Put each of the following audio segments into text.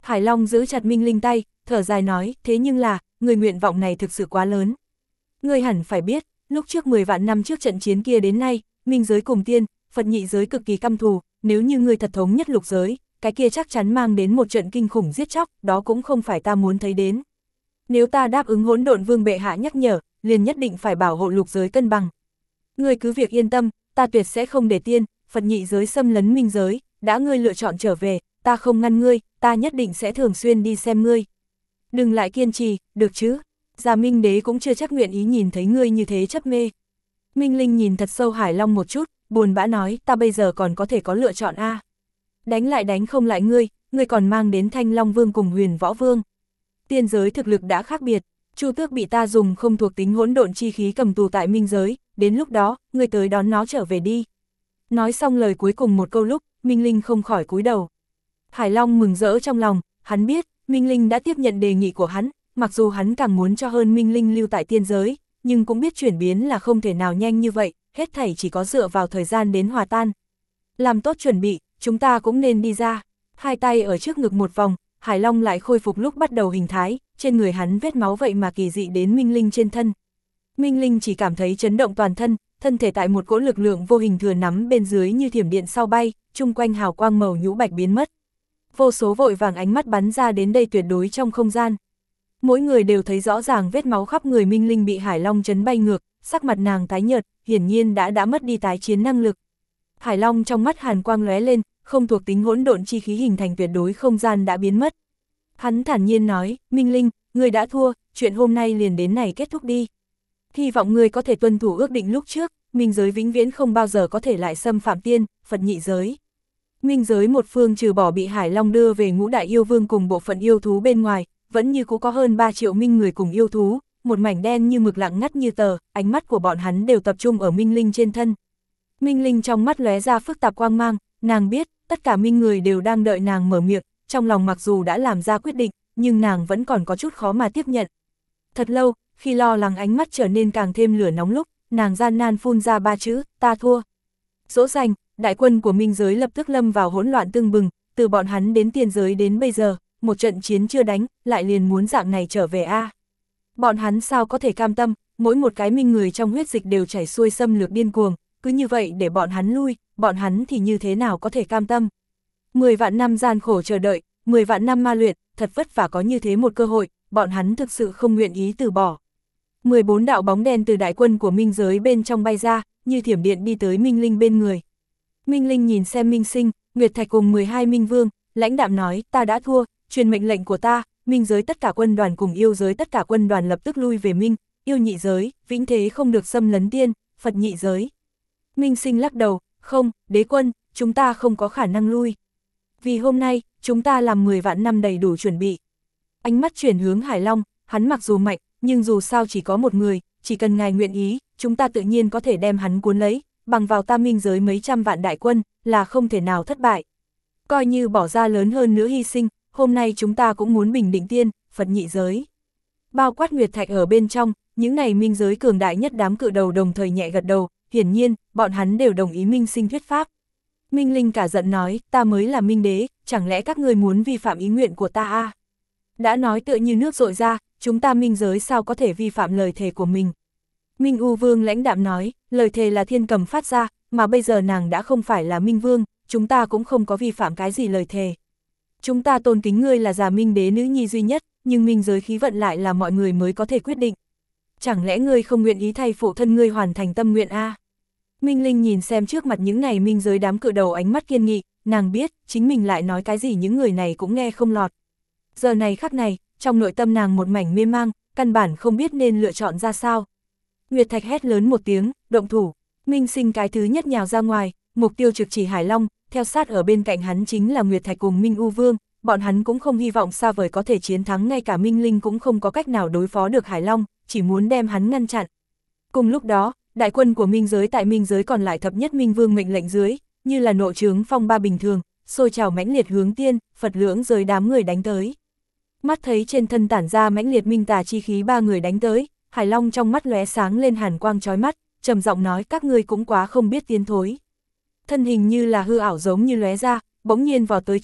Hải Long giữ chặt Minh Linh tay, thở dài nói, thế nhưng là, người nguyện vọng này thực sự quá lớn. Ngươi hẳn phải biết, lúc trước 10 vạn năm trước trận chiến kia đến nay, minh giới cùng tiên, Phật nhị giới cực kỳ căm thù, nếu như ngươi thật thống nhất lục giới, cái kia chắc chắn mang đến một trận kinh khủng giết chóc, đó cũng không phải ta muốn thấy đến. Nếu ta đáp ứng Hỗn Độn Vương bệ hạ nhắc nhở, liền nhất định phải bảo hộ lục giới cân bằng. Ngươi cứ việc yên tâm, ta tuyệt sẽ không để tiên, Phật nhị giới xâm lấn minh giới, đã ngươi lựa chọn trở về, ta không ngăn ngươi, ta nhất định sẽ thường xuyên đi xem ngươi. Đừng lại kiên trì, được chứ? Già Minh Đế cũng chưa chắc nguyện ý nhìn thấy ngươi như thế chấp mê. Minh Linh nhìn thật sâu Hải Long một chút, buồn bã nói, ta bây giờ còn có thể có lựa chọn a. Đánh lại đánh không lại ngươi còn mang đến Thanh Long Vương cùng Huyền Võ Vương. Tiên giới thực lực đã khác biệt, Chu Tước bị ta dùng không thuộc tính hỗn độn chi khí cầm tù tại minh giới, đến lúc đó, ngươi tới đón nó trở về đi. Nói xong lời cuối cùng một câu lúc, Minh Linh không khỏi cúi đầu. Hải Long mừng rỡ trong lòng, hắn biết, Minh Linh đã tiếp nhận đề nghị của hắn, mặc dù hắn càng muốn cho hơn Minh Linh lưu tại tiên giới, nhưng cũng biết chuyển biến là không thể nào nhanh như vậy, hết thảy chỉ có dựa vào thời gian đến hòa tan. Làm tốt chuẩn bị, chúng ta cũng nên đi ra. Hai tay ở trước ngực một vòng, Hải Long lại khôi phục lúc bắt đầu hình thái, trên người hắn vết máu vậy mà kỳ dị đến Minh Linh trên thân. Minh Linh chỉ cảm thấy chấn động toàn thân, thân thể tại một cỗ lực lượng vô hình thừa nắm bên dưới như thiểm điện sau bay, chung quanh hào quang màu nhũ bạch biến mất. Vô số vội vàng ánh mắt bắn ra đến đây tuyệt đối trong không gian. Mỗi người đều thấy rõ ràng vết máu khắp người Minh Linh bị Hải Long chấn bay ngược, sắc mặt nàng tái nhợt, hiển nhiên đã mất đi tái chiến năng lực. Hải Long trong mắt hàn quang lóe lên, không thuộc tính hỗn độn chi khí hình thành tuyệt đối không gian đã biến mất. Hắn thản nhiên nói, Minh Linh, ngươi đã thua, chuyện hôm nay liền đến này kết thúc đi. Hy vọng ngươi có thể tuân thủ ước định lúc trước, minh giới vĩnh viễn không bao giờ có thể lại xâm phạm tiên, Phật nhị giới. Minh giới một phương trừ bỏ bị Hải Long đưa về ngũ đại yêu vương cùng bộ phận yêu thú bên ngoài, vẫn như cũ có hơn 3 triệu minh người cùng yêu thú, một mảnh đen như mực lặng ngắt như tờ, ánh mắt của bọn hắn đều tập trung ở Minh Linh trên thân. Minh Linh trong mắt lóe ra phức tạp quang mang, nàng biết, tất cả minh người đều đang đợi nàng mở miệng, trong lòng mặc dù đã làm ra quyết định, nhưng nàng vẫn còn có chút khó mà tiếp nhận. Thật lâu, khi lo lắng ánh mắt trở nên càng thêm lửa nóng lúc, nàng gian nan phun ra 3 chữ, ta thua. Dỗ dành, đại quân của minh giới lập tức lâm vào hỗn loạn tương bừng, từ bọn hắn đến tiên giới đến bây giờ, một trận chiến chưa đánh, lại liền muốn dạng này trở về a. Bọn hắn sao có thể cam tâm, mỗi một cái minh người trong huyết dịch đều chảy xuôi xâm lược điên cuồng, cứ như vậy để bọn hắn lui, bọn hắn thì như thế nào có thể cam tâm. 10 vạn năm gian khổ chờ đợi, 10 vạn năm ma luyện, thật vất vả có như thế một cơ hội, bọn hắn thực sự không nguyện ý từ bỏ. 14 đạo bóng đen từ đại quân của minh giới bên trong bay ra, như thiểm điện đi tới Minh Linh bên người. Minh Linh nhìn xem Minh Sinh, Nguyệt Thạch cùng 12 minh vương, lãnh đạm nói, ta đã thua, truyền mệnh lệnh của ta, minh giới tất cả quân đoàn cùng yêu giới tất cả quân đoàn lập tức lui về minh, yêu nhị giới, vĩnh thế không được xâm lấn tiên, Phật nhị giới. Minh Sinh lắc đầu, không, đế quân, chúng ta không có khả năng lui. Vì hôm nay, chúng ta làm 10 vạn năm đầy đủ chuẩn bị. Ánh mắt chuyển hướng Hải Long, hắn mặc dù mạnh, nhưng dù sao chỉ có một người, chỉ cần ngài nguyện ý, chúng ta tự nhiên có thể đem hắn cuốn lấy, bằng vào ta minh giới mấy trăm vạn đại quân, là không thể nào thất bại. Coi như bỏ ra lớn hơn nữa hy sinh, hôm nay chúng ta cũng muốn bình định tiên, Phật nhị giới. Bao quát Nguyệt Thạch ở bên trong, những này minh giới cường đại nhất đám cự đầu đồng thời nhẹ gật đầu, hiển nhiên, bọn hắn đều đồng ý Minh Sinh thuyết pháp. Minh Linh cả giận nói, ta mới là minh đế, chẳng lẽ các ngươi muốn vi phạm ý nguyện của ta à? Đã nói tựa như nước dội ra, chúng ta minh giới sao có thể vi phạm lời thề của mình. Minh U Vương lãnh đạm nói, lời thề là thiên cầm phát ra, mà bây giờ nàng đã không phải là Minh Vương, chúng ta cũng không có vi phạm cái gì lời thề. Chúng ta tôn kính ngươi là già minh đế nữ nhi duy nhất, nhưng minh giới khí vận lại là mọi người mới có thể quyết định. Chẳng lẽ ngươi không nguyện ý thay phụ thân ngươi hoàn thành tâm nguyện a? Minh Linh nhìn xem trước mặt những này minh giới đám cự đầu ánh mắt kiên nghị, nàng biết, chính mình lại nói cái gì những người này cũng nghe không lọt. Giờ này khắc này, trong nội tâm nàng một mảnh mê mang, căn bản không biết nên lựa chọn ra sao. Nguyệt Thạch hét lớn một tiếng, động thủ. Minh Sinh cái thứ nhất nhào ra ngoài, mục tiêu trực chỉ Hải Long, theo sát ở bên cạnh hắn chính là Nguyệt Thạch cùng Minh U Vương, bọn hắn cũng không hy vọng xa vời có thể chiến thắng, ngay cả Minh Linh cũng không có cách nào đối phó được Hải Long, chỉ muốn đem hắn ngăn chặn. Cùng lúc đó, đại quân của minh giới tại minh giới còn lại thập nhất minh vương mệnh lệnh dưới, như là nộ trướng phong ba bình thường, sôi trào mãnh liệt hướng tiên, Phật lưỡng giới đám người đánh tới. Mắt thấy trên thân tản ra mãnh liệt minh tà chi khí ba người đánh tới, Hải Long trong mắt lóe sáng lên hàn quang chói mắt, trầm giọng nói các ngươi cũng quá không biết tiến thối. Thân hình như là hư ảo giống như lóe ra, bỗng nhiên vào tới trước,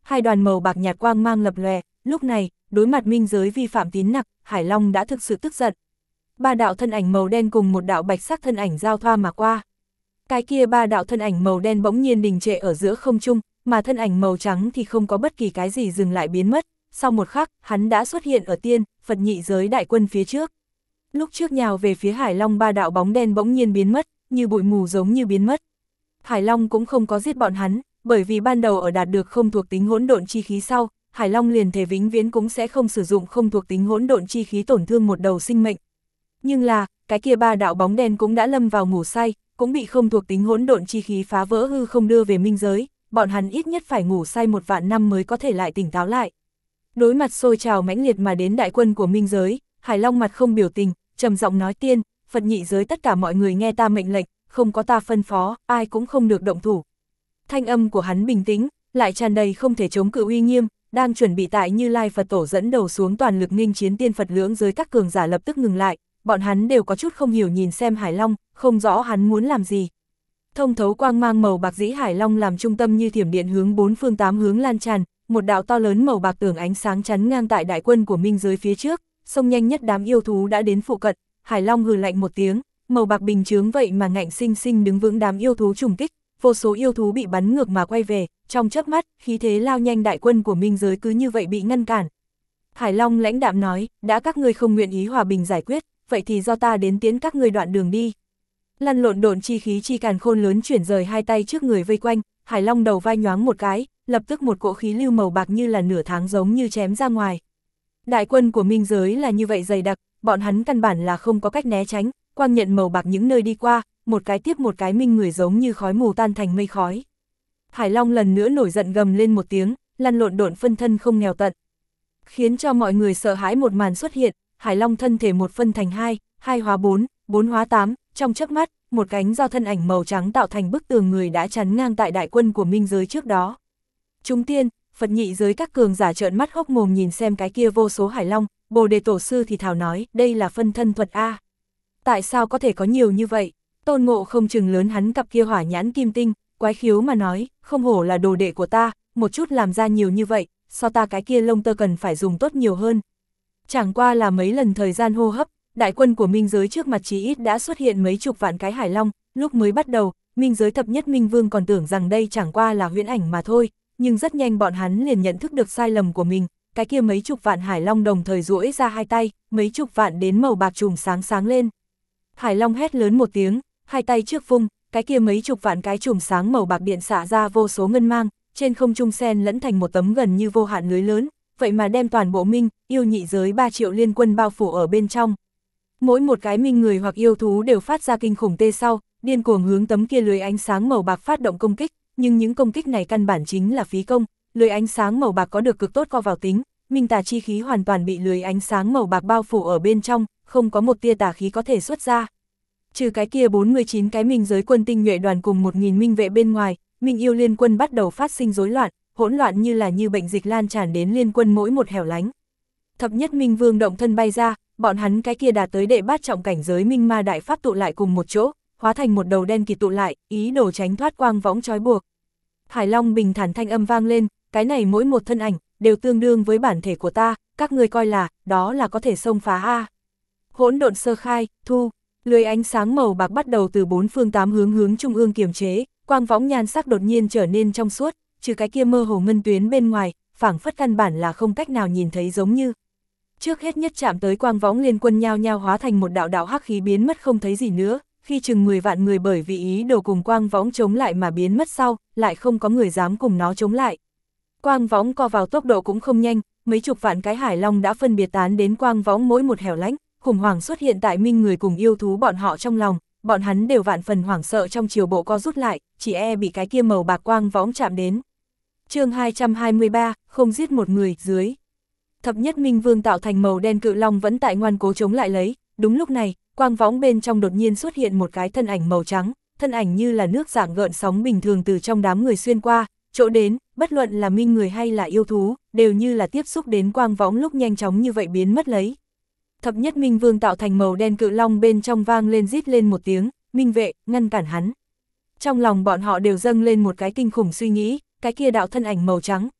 hai đoàn màu bạc nhạt quang mang lập lòe, lúc này, đối mặt minh giới vi phạm tín nặc, Hải Long đã thực sự tức giận. Ba đạo thân ảnh màu đen cùng một đạo bạch sắc thân ảnh giao thoa mà qua. Cái kia ba đạo thân ảnh màu đen bỗng nhiên đình trệ ở giữa không trung, mà thân ảnh màu trắng thì không có bất kỳ cái gì dừng lại biến mất, sau một khắc, hắn đã xuất hiện ở tiên, Phật nhị giới đại quân phía trước. Lúc trước nhào về phía Hải Long ba đạo bóng đen bỗng nhiên biến mất, như bụi mù giống như biến mất. Hải Long cũng không có giết bọn hắn, bởi vì ban đầu ở đạt được không thuộc tính hỗn độn chi khí sau, Hải Long liền thể vĩnh viễn cũng sẽ không sử dụng không thuộc tính hỗn độn chi khí tổn thương một đầu sinh mệnh. Nhưng là, cái kia ba đạo bóng đen cũng đã lâm vào ngủ say, cũng bị không thuộc tính hỗn độn chi khí phá vỡ hư không đưa về minh giới, bọn hắn ít nhất phải ngủ say 1 vạn năm mới có thể lại tỉnh táo lại. Đối mặt sôi trào mãnh liệt mà đến đại quân của minh giới, Hải Long mặt không biểu tình, trầm giọng nói tiên, Phật nhị giới tất cả mọi người nghe ta mệnh lệnh, không có ta phân phó, ai cũng không được động thủ. Thanh âm của hắn bình tĩnh, lại tràn đầy không thể chống cự uy nghiêm, đang chuẩn bị tại Như Lai Phật tổ dẫn đầu xuống toàn lực nghênh chiến tiên Phật lưỡng giới các cường giả lập tức ngừng lại, bọn hắn đều có chút không hiểu nhìn xem Hải Long, không rõ hắn muốn làm gì. Thông thấu quang mang màu bạc dĩ Hải Long làm trung tâm như thiểm điện hướng 4 phương 8 hướng lan tràn, một đạo to lớn màu bạc tường ánh sáng chắn ngang tại đại quân của minh giới phía trước, xông nhanh nhất đám yêu thú đã đến phụ cận, Hải Long hừ lạnh một tiếng, màu bạc bình chướng vậy mà ngạnh sinh sinh đứng vững đám yêu thú trùng kích, vô số yêu thú bị bắn ngược mà quay về, trong chớp mắt, khí thế lao nhanh đại quân của minh giới cứ như vậy bị ngăn cản. Hải Long lãnh đạm nói, đã các ngươi không nguyện ý hòa bình giải quyết, vậy thì do ta đến tiến các ngươi đoạn đường đi. Lăn lộn độn chi khí chi càn khôn lớn chuyển rời hai tay trước người vây quanh, Hải Long đầu vai nhoáng một cái, lập tức một cỗ khí lưu màu bạc như là nửa tháng giống như chém ra ngoài. Đại quân của minh giới là như vậy dày đặc, bọn hắn căn bản là không có cách né tránh, quang nhận màu bạc những nơi đi qua, một cái tiếp một cái minh người giống như khói mù tan thành mây khói. Hải Long lần nữa nổi giận gầm lên một tiếng, lăn lộn độn phân thân không nghèo tận. Khiến cho mọi người sợ hãi một màn xuất hiện, Hải Long thân thể một phân thành hai, hai hóa bốn, bốn hóa tám, trong chớp mắt, một cánh do thân ảnh màu trắng tạo thành bức tường người đã chắn ngang tại đại quân của minh giới trước đó. Chúng tiên, Phật nhị giới các cường giả trợn mắt hốc mồm nhìn xem cái kia vô số Hải Long, Bồ Đề Tổ sư thì thào nói, đây là phân thân thuật A. Tại sao có thể có nhiều như vậy? Tôn Ngộ không chừng lớn hắn cặp kia hỏa nhãn kim tinh, quái khiếu mà nói, không hổ là đồ đệ của ta, một chút làm ra nhiều như vậy, so ta cái kia lông tơ cần phải dùng tốt nhiều hơn. Chẳng qua là mấy lần thời gian hô hấp, đại quân của minh giới trước mặt chí ít đã xuất hiện mấy chục vạn cái Hải Long, lúc mới bắt đầu, minh giới thập nhất minh vương còn tưởng rằng đây chẳng qua là huyễn ảnh mà thôi, nhưng rất nhanh bọn hắn liền nhận thức được sai lầm của mình, cái kia mấy chục vạn Hải Long đồng thời duỗi ra hai tay, mấy chục vạn đến màu bạc chùm sáng sáng lên. Hải Long hét lớn một tiếng, hai tay trước vung, cái kia mấy chục vạn cái chùm sáng màu bạc điện xả ra vô số ngân mang, trên không trung xen lẫn thành một tấm gần như vô hạn lưới lớn, vậy mà đem toàn bộ minh, yêu nhị giới 3 triệu liên quân bao phủ ở bên trong. Mỗi một cái minh người hoặc yêu thú đều phát ra kinh khủng tê sau, điên cuồng hướng tấm kia lưới ánh sáng màu bạc phát động công kích, nhưng những công kích này căn bản chính là phí công, lưới ánh sáng màu bạc có được cực tốt co vào tính, minh tà chi khí hoàn toàn bị lưới ánh sáng màu bạc bao phủ ở bên trong, không có một tia tà khí có thể xuất ra. Trừ cái kia 49 cái minh giới quân tinh nhuệ đoàn cùng 1000 minh vệ bên ngoài, minh yêu liên quân bắt đầu phát sinh rối loạn, hỗn loạn như là như bệnh dịch lan tràn đến liên quân mỗi một hẻo lánh. Thập nhất minh vương động thân bay ra, bọn hắn cái kia đạt tới đệ bát trọng cảnh giới minh ma đại pháp tụ lại cùng một chỗ, hóa thành một đầu đen kịt tụ lại, ý đồ tránh thoát quang võng trói buộc. Hải Long bình thản thanh âm vang lên, cái này mỗi một thân ảnh, đều tương đương với bản thể của ta, các ngươi coi là, đó là có thể xông phá a. Hỗn độn sơ khai, thu, lưới ánh sáng màu bạc bắt đầu từ 4 phương 8 hướng trung ương kiềm chế, quang võng nhan sắc đột nhiên trở nên trong suốt, trừ cái kia mơ hồ ngân tuyến bên ngoài, phảng phất căn bản là không cách nào nhìn thấy giống như. Trước hết nhất chạm tới quang võng liên quân nhao nhao hóa thành một đạo đạo hắc khí biến mất không thấy gì nữa, khi chừng 10 vạn người bởi vì ý đồ cùng quang võng chống lại mà biến mất sau, lại không có người dám cùng nó chống lại. Quang võng co vào tốc độ cũng không nhanh, mấy chục vạn cái Hải Long đã phân biệt tán đến quang võng mỗi một hẻo lánh, khủng hoảng xuất hiện tại minh người cùng yêu thú bọn họ trong lòng, bọn hắn đều vạn phần hoảng sợ trong chiều bộ co rút lại, chỉ bị cái kia màu bạc quang võng chạm đến. Chương 223, không giết một người, dưới. Thập nhất minh vương tạo thành màu đen cự long vẫn tại ngoan cố chống lại lấy, đúng lúc này, quang võng bên trong đột nhiên xuất hiện một cái thân ảnh màu trắng, thân ảnh như là nước dạng gợn sóng bình thường từ trong đám người xuyên qua, chỗ đến, bất luận là minh người hay là yêu thú, đều như là tiếp xúc đến quang võng lúc nhanh chóng như vậy biến mất lấy. Thập nhất minh vương tạo thành màu đen cự long bên trong vang lên rít lên một tiếng, minh vệ, ngăn cản hắn. Trong lòng bọn họ đều dâng lên một cái kinh khủng suy nghĩ, cái kia đạo thân ảnh màu trắng,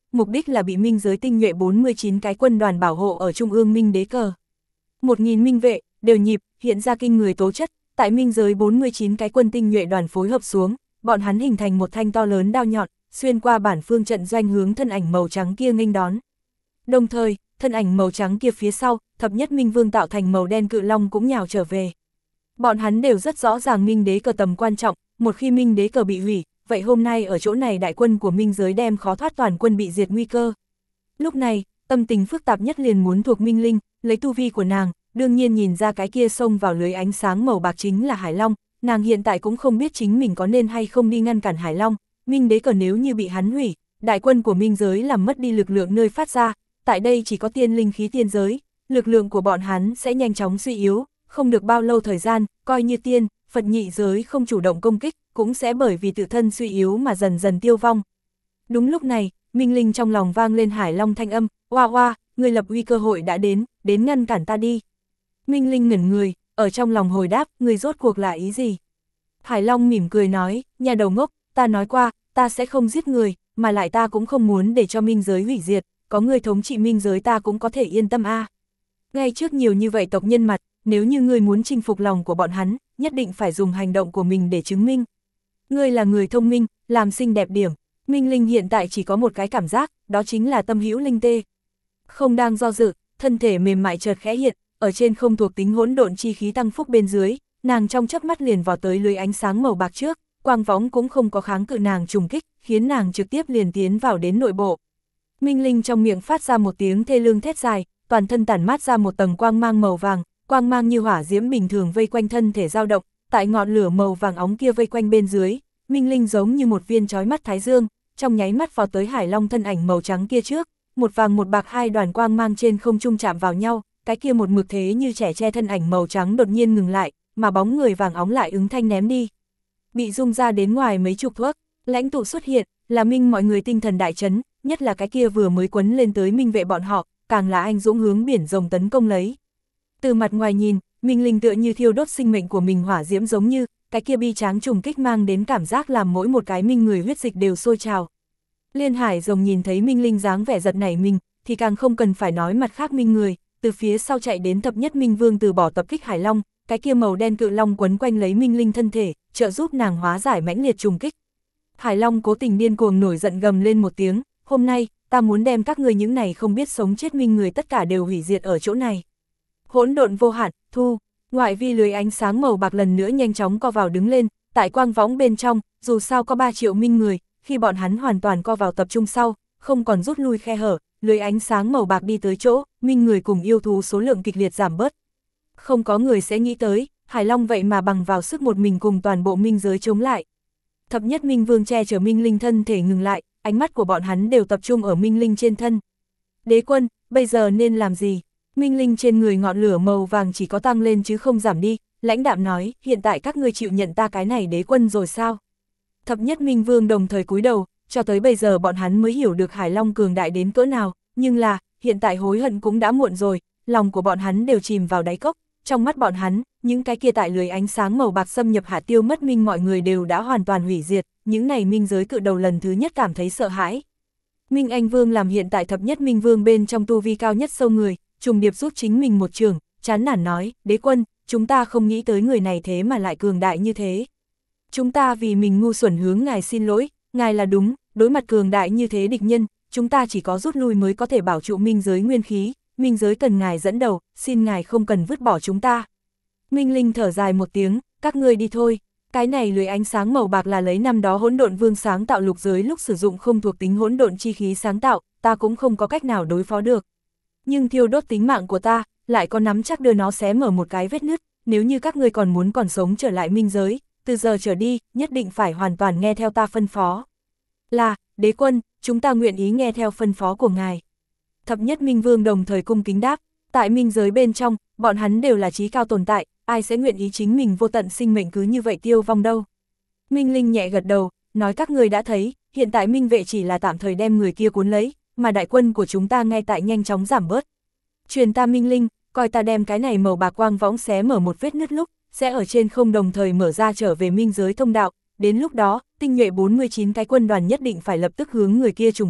mục đích là bị minh giới tinh nhuệ 49 cái quân đoàn bảo hộ ở trung ương minh đế cờ. 1.000 minh vệ, đều nhịp, hiện ra kinh người tố chất, tại minh giới 49 cái quân tinh nhuệ đoàn phối hợp xuống, bọn hắn hình thành một thanh to lớn đao nhọn, xuyên qua bản phương trận doanh hướng thân ảnh màu trắng kia nghênh đón. Đồng thời, thân ảnh màu trắng kia phía sau, thập nhất minh vương tạo thành màu đen cự long cũng nhào trở về. Bọn hắn đều rất rõ ràng minh đế cờ tầm quan trọng, một khi minh đế cờ bị hủy, vậy hôm nay ở chỗ này đại quân của minh giới đem khó thoát toàn quân bị diệt nguy cơ. Lúc này, tâm tình phức tạp nhất liền muốn thuộc Minh Linh, lấy tu vi của nàng, đương nhiên nhìn ra cái kia xông vào lưới ánh sáng màu bạc chính là Hải Long, nàng hiện tại cũng không biết chính mình có nên hay không đi ngăn cản Hải Long, minh đế cờ nếu như bị hắn hủy, đại quân của minh giới làm mất đi lực lượng nơi phát ra, tại đây chỉ có tiên linh khí tiên giới, lực lượng của bọn hắn sẽ nhanh chóng suy yếu, không được bao lâu thời gian, coi như tiên, Phật nhị giới không chủ động công kích, cũng sẽ bởi vì tự thân suy yếu mà dần dần tiêu vong. Đúng lúc này, Minh Linh trong lòng vang lên Hải Long thanh âm, oa oa, người lập uy cơ hội đã đến ngăn cản ta đi. Minh Linh ngẩn người, ở trong lòng hồi đáp, người rốt cuộc là ý gì? Hải Long mỉm cười nói, nhà đầu ngốc, ta nói qua, ta sẽ không giết người, mà lại ta cũng không muốn để cho minh giới hủy diệt, có người thống trị minh giới ta cũng có thể yên tâm a. Ngay trước nhiều như vậy tộc nhân mặt, nếu như ngươi muốn chinh phục lòng của bọn hắn, nhất định phải dùng hành động của mình để chứng minh. Ngươi là người thông minh, làm xinh đẹp điểm. Minh Linh hiện tại chỉ có một cái cảm giác, đó chính là tâm hữu linh tê. Không đang do dự, thân thể mềm mại chợt khẽ hiện, ở trên không thuộc tính hỗn độn chi khí tăng phúc bên dưới, nàng trong chớp mắt liền vào tới lưới ánh sáng màu bạc trước, quang võng cũng không có kháng cự nàng trùng kích, khiến nàng trực tiếp liền tiến vào đến nội bộ. Minh Linh trong miệng phát ra một tiếng thê lương thét dài, toàn thân tản mát ra một tầng quang mang màu vàng, quang mang như hỏa diễm bình thường vây quanh thân thể dao động, tại ngọn lửa màu vàng óng kia vây quanh bên dưới, Minh Linh giống như một viên chói mắt thái dương, trong nháy mắt vào tới Hải Long thân ảnh màu trắng kia trước, một vàng một bạc hai đoàn quang mang trên không trung chạm vào nhau, cái kia một mực thế như trẻ tre thân ảnh màu trắng đột nhiên ngừng lại, mà bóng người vàng óng lại ứng thanh ném đi. Bị rung ra đến ngoài mấy chục thước, lãnh tụ xuất hiện, là Minh mọi người tinh thần đại chấn, nhất là cái kia vừa mới quấn lên tới Minh vệ bọn họ, càng là anh dũng hướng biển rồng tấn công lấy. Từ mặt ngoài nhìn, Minh Linh tựa như thiêu đốt sinh mệnh của mình hỏa diễm giống như, cái kia bi tráng trùng kích mang đến cảm giác làm mỗi một cái Minh người huyết dịch đều sôi trào. Liên Hải rồng nhìn thấy Minh Linh dáng vẻ giật nảy mình, thì càng không cần phải nói mặt khác Minh người, từ phía sau chạy đến thập nhất Minh Vương từ bỏ tập kích Hải Long, cái kia màu đen cự long quấn quanh lấy Minh Linh thân thể, trợ giúp nàng hóa giải mãnh liệt trùng kích. Hải Long cố tình điên cuồng nổi giận gầm lên một tiếng, hôm nay, ta muốn đem các ngươi những này không biết sống chết Minh người tất cả đều hủy diệt ở chỗ này. Hỗn độn vô hạn, thu, ngoại vi lưới ánh sáng màu bạc lần nữa nhanh chóng co vào đứng lên, tại quang võng bên trong, dù sao có 3 triệu Minh người, khi bọn hắn hoàn toàn co vào tập trung sau, không còn rút lui khe hở, lưới ánh sáng màu bạc đi tới chỗ, Minh người cùng yêu thú số lượng kịch liệt giảm bớt. Không có người sẽ nghĩ tới, Hải Long vậy mà bằng vào sức một mình cùng toàn bộ Minh giới chống lại. Thập nhất Minh Vương che chở Minh Linh thân thể ngừng lại, ánh mắt của bọn hắn đều tập trung ở Minh Linh trên thân. Đế quân, bây giờ nên làm gì? Minh Linh trên người ngọn lửa màu vàng chỉ có tăng lên chứ không giảm đi, lãnh đạm nói, hiện tại các ngươi chịu nhận ta cái này đế quân rồi sao? Thập nhất Minh Vương đồng thời cúi đầu, cho tới bây giờ bọn hắn mới hiểu được Hải Long cường đại đến cỡ nào, nhưng là, hiện tại hối hận cũng đã muộn rồi, lòng của bọn hắn đều chìm vào đáy cốc, trong mắt bọn hắn, những cái kia tại lưới ánh sáng màu bạc xâm nhập hạ tiêu mất Minh mọi người đều đã hoàn toàn hủy diệt, những này Minh giới cự đầu lần thứ nhất cảm thấy sợ hãi. Minh Anh Vương làm hiện tại thập nhất Minh Vương bên trong tu vi cao nhất sâu người, trùng điệp giúp chính mình một trường, chán nản nói, đế quân, chúng ta không nghĩ tới người này thế mà lại cường đại như thế. Chúng ta vì mình ngu xuẩn hướng ngài xin lỗi, ngài là đúng, đối mặt cường đại như thế địch nhân, chúng ta chỉ có rút lui mới có thể bảo trụ Minh giới nguyên khí, Minh giới cần ngài dẫn đầu, xin ngài không cần vứt bỏ chúng ta. Minh Linh thở dài một tiếng, các ngươi đi thôi. Cái này lưới ánh sáng màu bạc là lấy năm đó Hỗn Độn Vương sáng tạo lục giới lúc sử dụng không thuộc tính hỗn độn chi khí sáng tạo, ta cũng không có cách nào đối phó được. Nhưng thiêu đốt tính mạng của ta, lại có nắm chắc đưa nó xé mở một cái vết nứt, nếu như các ngươi còn muốn còn sống trở lại Minh giới, từ giờ trở đi, nhất định phải hoàn toàn nghe theo ta phân phó. Là, đế quân, chúng ta nguyện ý nghe theo phân phó của ngài. Thập nhất Minh Vương đồng thời cung kính đáp, tại Minh giới bên trong, bọn hắn đều là trí cao tồn tại, ai sẽ nguyện ý chính mình vô tận sinh mệnh cứ như vậy tiêu vong đâu. Minh Linh nhẹ gật đầu, nói các ngươi đã thấy, hiện tại Minh vệ chỉ là tạm thời đem người kia cuốn lấy, mà đại quân của chúng ta ngay tại nhanh chóng giảm bớt. Truyền ta Minh Linh, coi ta đem cái này màu bạc quang võng xé mở một vết nứt lúc, sẽ ở trên không đồng thời mở ra trở về Minh giới thông đạo, đến lúc đó, tinh nhuệ 49 cái quân đoàn nhất định phải lập tức hướng người kia trùng kích,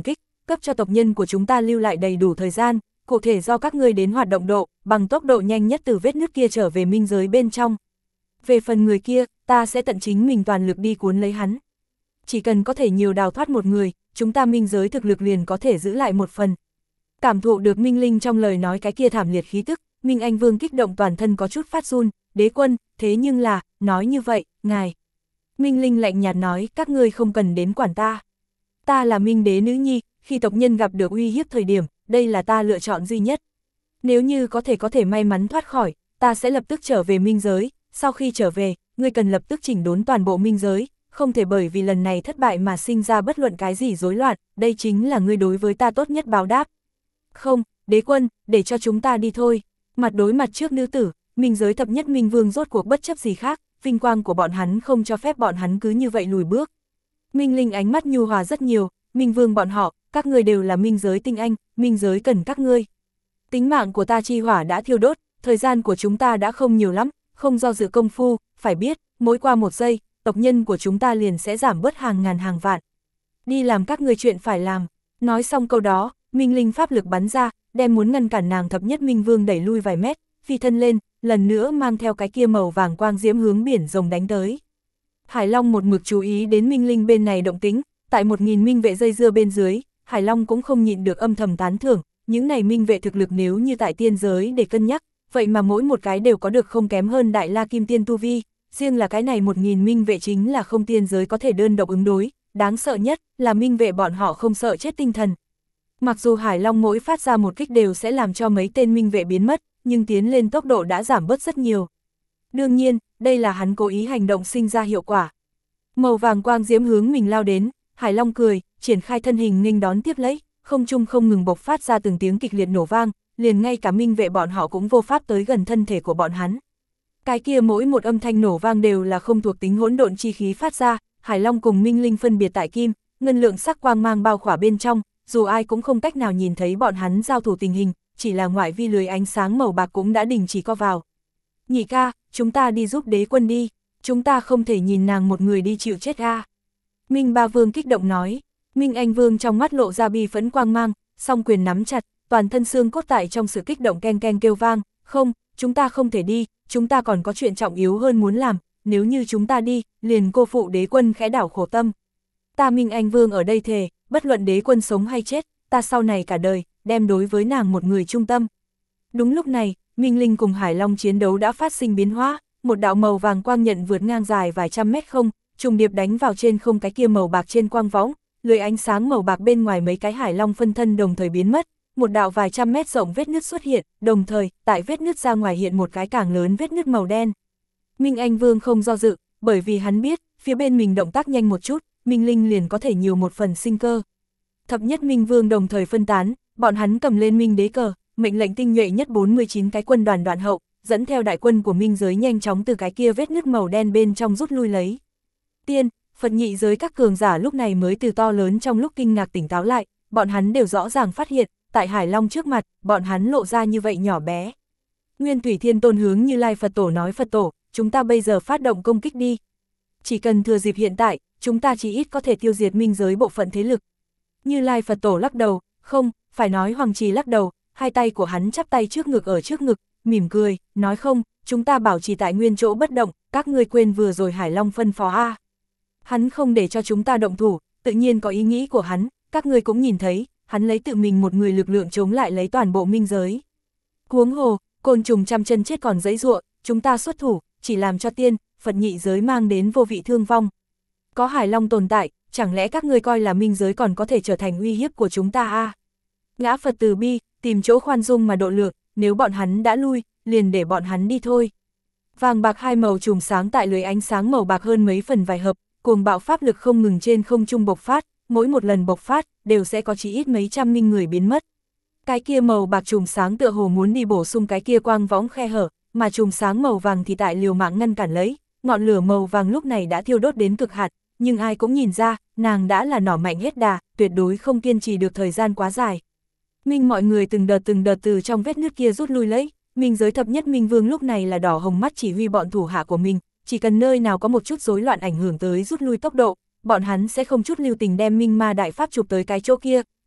cấp cho tộc nhân của chúng ta lưu lại đầy đủ thời gian, cụ thể do các ngươi đến hoạt động độ, bằng tốc độ nhanh nhất từ vết nứt kia trở về minh giới bên trong. Về phần người kia, ta sẽ tận chính mình toàn lực đi cuốn lấy hắn. Chỉ cần có thể nhiều đào thoát một người, chúng ta minh giới thực lực liền có thể giữ lại một phần. Cảm thụ được Minh Linh trong lời nói cái kia thảm liệt khí tức, Minh Anh Vương kích động toàn thân có chút phát run, đế quân, thế nhưng là, nói như vậy, ngài. Minh Linh lạnh nhạt nói, các ngươi không cần đến quản ta. Ta là Minh đế nữ nhi, khi tộc nhân gặp được uy hiếp thời điểm, đây là ta lựa chọn duy nhất. Nếu như có thể may mắn thoát khỏi, ta sẽ lập tức trở về minh giới, sau khi trở về, ngươi cần lập tức chỉnh đốn toàn bộ minh giới, không thể bởi vì lần này thất bại mà sinh ra bất luận cái gì rối loạn, đây chính là ngươi đối với ta tốt nhất báo đáp. Không, đế quân, để cho chúng ta đi thôi. Mặt đối mặt trước nữ tử, minh giới thập nhất minh vương rốt cuộc bất chấp gì khác, vinh quang của bọn hắn không cho phép bọn hắn cứ như vậy lùi bước. Minh Linh ánh mắt nhu hòa rất nhiều, minh vương bọn họ, các ngươi đều là minh giới tinh anh, minh giới cần các ngươi. Tính mạng của ta chi hỏa đã thiêu đốt, thời gian của chúng ta đã không nhiều lắm, không do dự công phu, phải biết, mỗi qua một giây, tộc nhân của chúng ta liền sẽ giảm bớt hàng ngàn hàng vạn. Đi làm các ngươi chuyện phải làm. Nói xong câu đó, Minh Linh pháp lực bắn ra, đem muốn ngăn cản nàng thập nhất minh vương đẩy lui vài mét, phi thân lên, lần nữa mang theo cái kia màu vàng quang diễm hướng biển rồng đánh tới. Hải Long một mực chú ý đến Minh Linh bên này động tính, tại 1000 minh vệ dây dưa bên dưới, Hải Long cũng không nhịn được âm thầm tán thưởng, những này minh vệ thực lực nếu như tại tiên giới để cân nhắc, vậy mà mỗi một cái đều có được không kém hơn Đại La Kim Tiên tu vi, riêng là cái này 1000 minh vệ chính là không tiên giới có thể đơn độc ứng đối, đáng sợ nhất là minh vệ bọn họ không sợ chết tinh thần. Mặc dù Hải Long mỗi phát ra một kích đều sẽ làm cho mấy tên minh vệ biến mất, nhưng tiến lên tốc độ đã giảm bớt rất nhiều. Đương nhiên, đây là hắn cố ý hành động sinh ra hiệu quả. Màu vàng quang diễm hướng mình lao đến, Hải Long cười, triển khai thân hình nghênh đón tiếp lấy, không trung không ngừng bộc phát ra từng tiếng kịch liệt nổ vang, liền ngay cả minh vệ bọn họ cũng vô pháp tới gần thân thể của bọn hắn. Cái kia mỗi một âm thanh nổ vang đều là không thuộc tính hỗn độn chi khí phát ra, Hải Long cùng Minh Linh phân biệt tại kim, ngân lượng sắc quang mang bao khỏa bên trong, dù ai cũng không cách nào nhìn thấy bọn hắn giao thủ tình hình, chỉ là ngoại vi lưới ánh sáng màu bạc cũng đã đình chỉ co vào. Nhị ca, chúng ta đi giúp đế quân đi, chúng ta không thể nhìn nàng một người đi chịu chết a. Minh Ba Vương kích động nói. Minh Anh Vương trong mắt lộ ra bi phẫn quang mang, song quyền nắm chặt, toàn thân xương cốt tại trong sự kích động ken ken kêu vang, không, chúng ta không thể đi, chúng ta còn có chuyện trọng yếu hơn muốn làm, nếu như chúng ta đi, liền cô phụ đế quân khẽ đảo khổ tâm. Ta Minh Anh Vương ở đây thề, bất luận đế quân sống hay chết, ta sau này cả đời, đem đối với nàng một người trung tâm. Đúng lúc này, Minh Linh cùng Hải Long chiến đấu đã phát sinh biến hóa, một đạo màu vàng quang nhận vượt ngang dài vài trăm mét không, trùng điệp đánh vào trên không cái kia màu bạc trên quang võng, lưới ánh sáng màu bạc bên ngoài mấy cái Hải Long phân thân đồng thời biến mất, một đạo vài trăm mét rộng vết nứt xuất hiện, đồng thời, tại vết nứt ra ngoài hiện một cái càng lớn vết nứt màu đen. Minh Anh Vương không do dự, bởi vì hắn biết, phía bên mình động tác nhanh một chút, Minh Linh liền có thể nhiều một phần sinh cơ. Thập nhất Minh Vương đồng thời phân tán, bọn hắn cầm lên Minh đế cờ, mệnh lệnh tinh nhuệ nhất 49 cái quân đoàn đoạn hậu, dẫn theo đại quân của minh giới nhanh chóng từ cái kia vết nứt màu đen bên trong rút lui lấy. Tiên, Phật nhị giới các cường giả lúc này mới từ to lớn trong lúc kinh ngạc tỉnh táo lại, bọn hắn đều rõ ràng phát hiện, tại Hải Long trước mặt, bọn hắn lộ ra như vậy nhỏ bé. Nguyên Thủy Thiên Tôn hướng Như Lai Phật Tổ nói, Phật Tổ, chúng ta bây giờ phát động công kích đi. Chỉ cần thừa dịp hiện tại, chúng ta chỉ ít có thể tiêu diệt minh giới bộ phận thế lực. Như Lai Phật Tổ lắc đầu, không, phải nói Hoàng Trì lắc đầu, hai tay của hắn chắp tay trước ngực ở trước ngực, mỉm cười, nói không, chúng ta bảo trì tại nguyên chỗ bất động, các ngươi quên vừa rồi Hải Long phân phó a. Hắn không để cho chúng ta động thủ, tự nhiên có ý nghĩ của hắn, các ngươi cũng nhìn thấy, hắn lấy tự mình một người lực lượng chống lại lấy toàn bộ minh giới. Huống hồ, côn trùng trăm chân chết còn giãy giụa, chúng ta xuất thủ, chỉ làm cho tiên, Phật nhị giới mang đến vô vị thương vong. Có Hải Long tồn tại, chẳng lẽ các ngươi coi là minh giới còn có thể trở thành uy hiếp của chúng ta a? Ngã Phật từ bi, tìm chỗ khoan dung mà độ lượng, nếu bọn hắn đã lui, liền để bọn hắn đi thôi. Vàng bạc hai màu chùm sáng tại lưới ánh sáng màu bạc hơn mấy phần vài hợp, cuồng bạo pháp lực không ngừng trên không trung bộc phát, mỗi một lần bộc phát, đều sẽ có chỉ ít mấy trăm nghìn người biến mất. Cái kia màu bạc chùm sáng tựa hồ muốn đi bổ sung cái kia quang võng khe hở, mà chùm sáng màu vàng thì tại liều mạng ngăn cản lấy, ngọn lửa màu vàng lúc này đã thiêu đốt đến cực hạn, nhưng ai cũng nhìn ra, nàng đã là nỏ mạnh hết đà, tuyệt đối không kiên trì được thời gian quá dài. Minh mọi người từng đợt từ trong vết nứt kia rút lui lấy, minh giới thập nhất Minh Vương lúc này là đỏ hồng mắt chỉ huy bọn thủ hạ của mình, chỉ cần nơi nào có một chút rối loạn ảnh hưởng tới rút lui tốc độ, bọn hắn sẽ không chút lưu tình đem Minh Ma Đại Pháp chụp tới cái chỗ kia,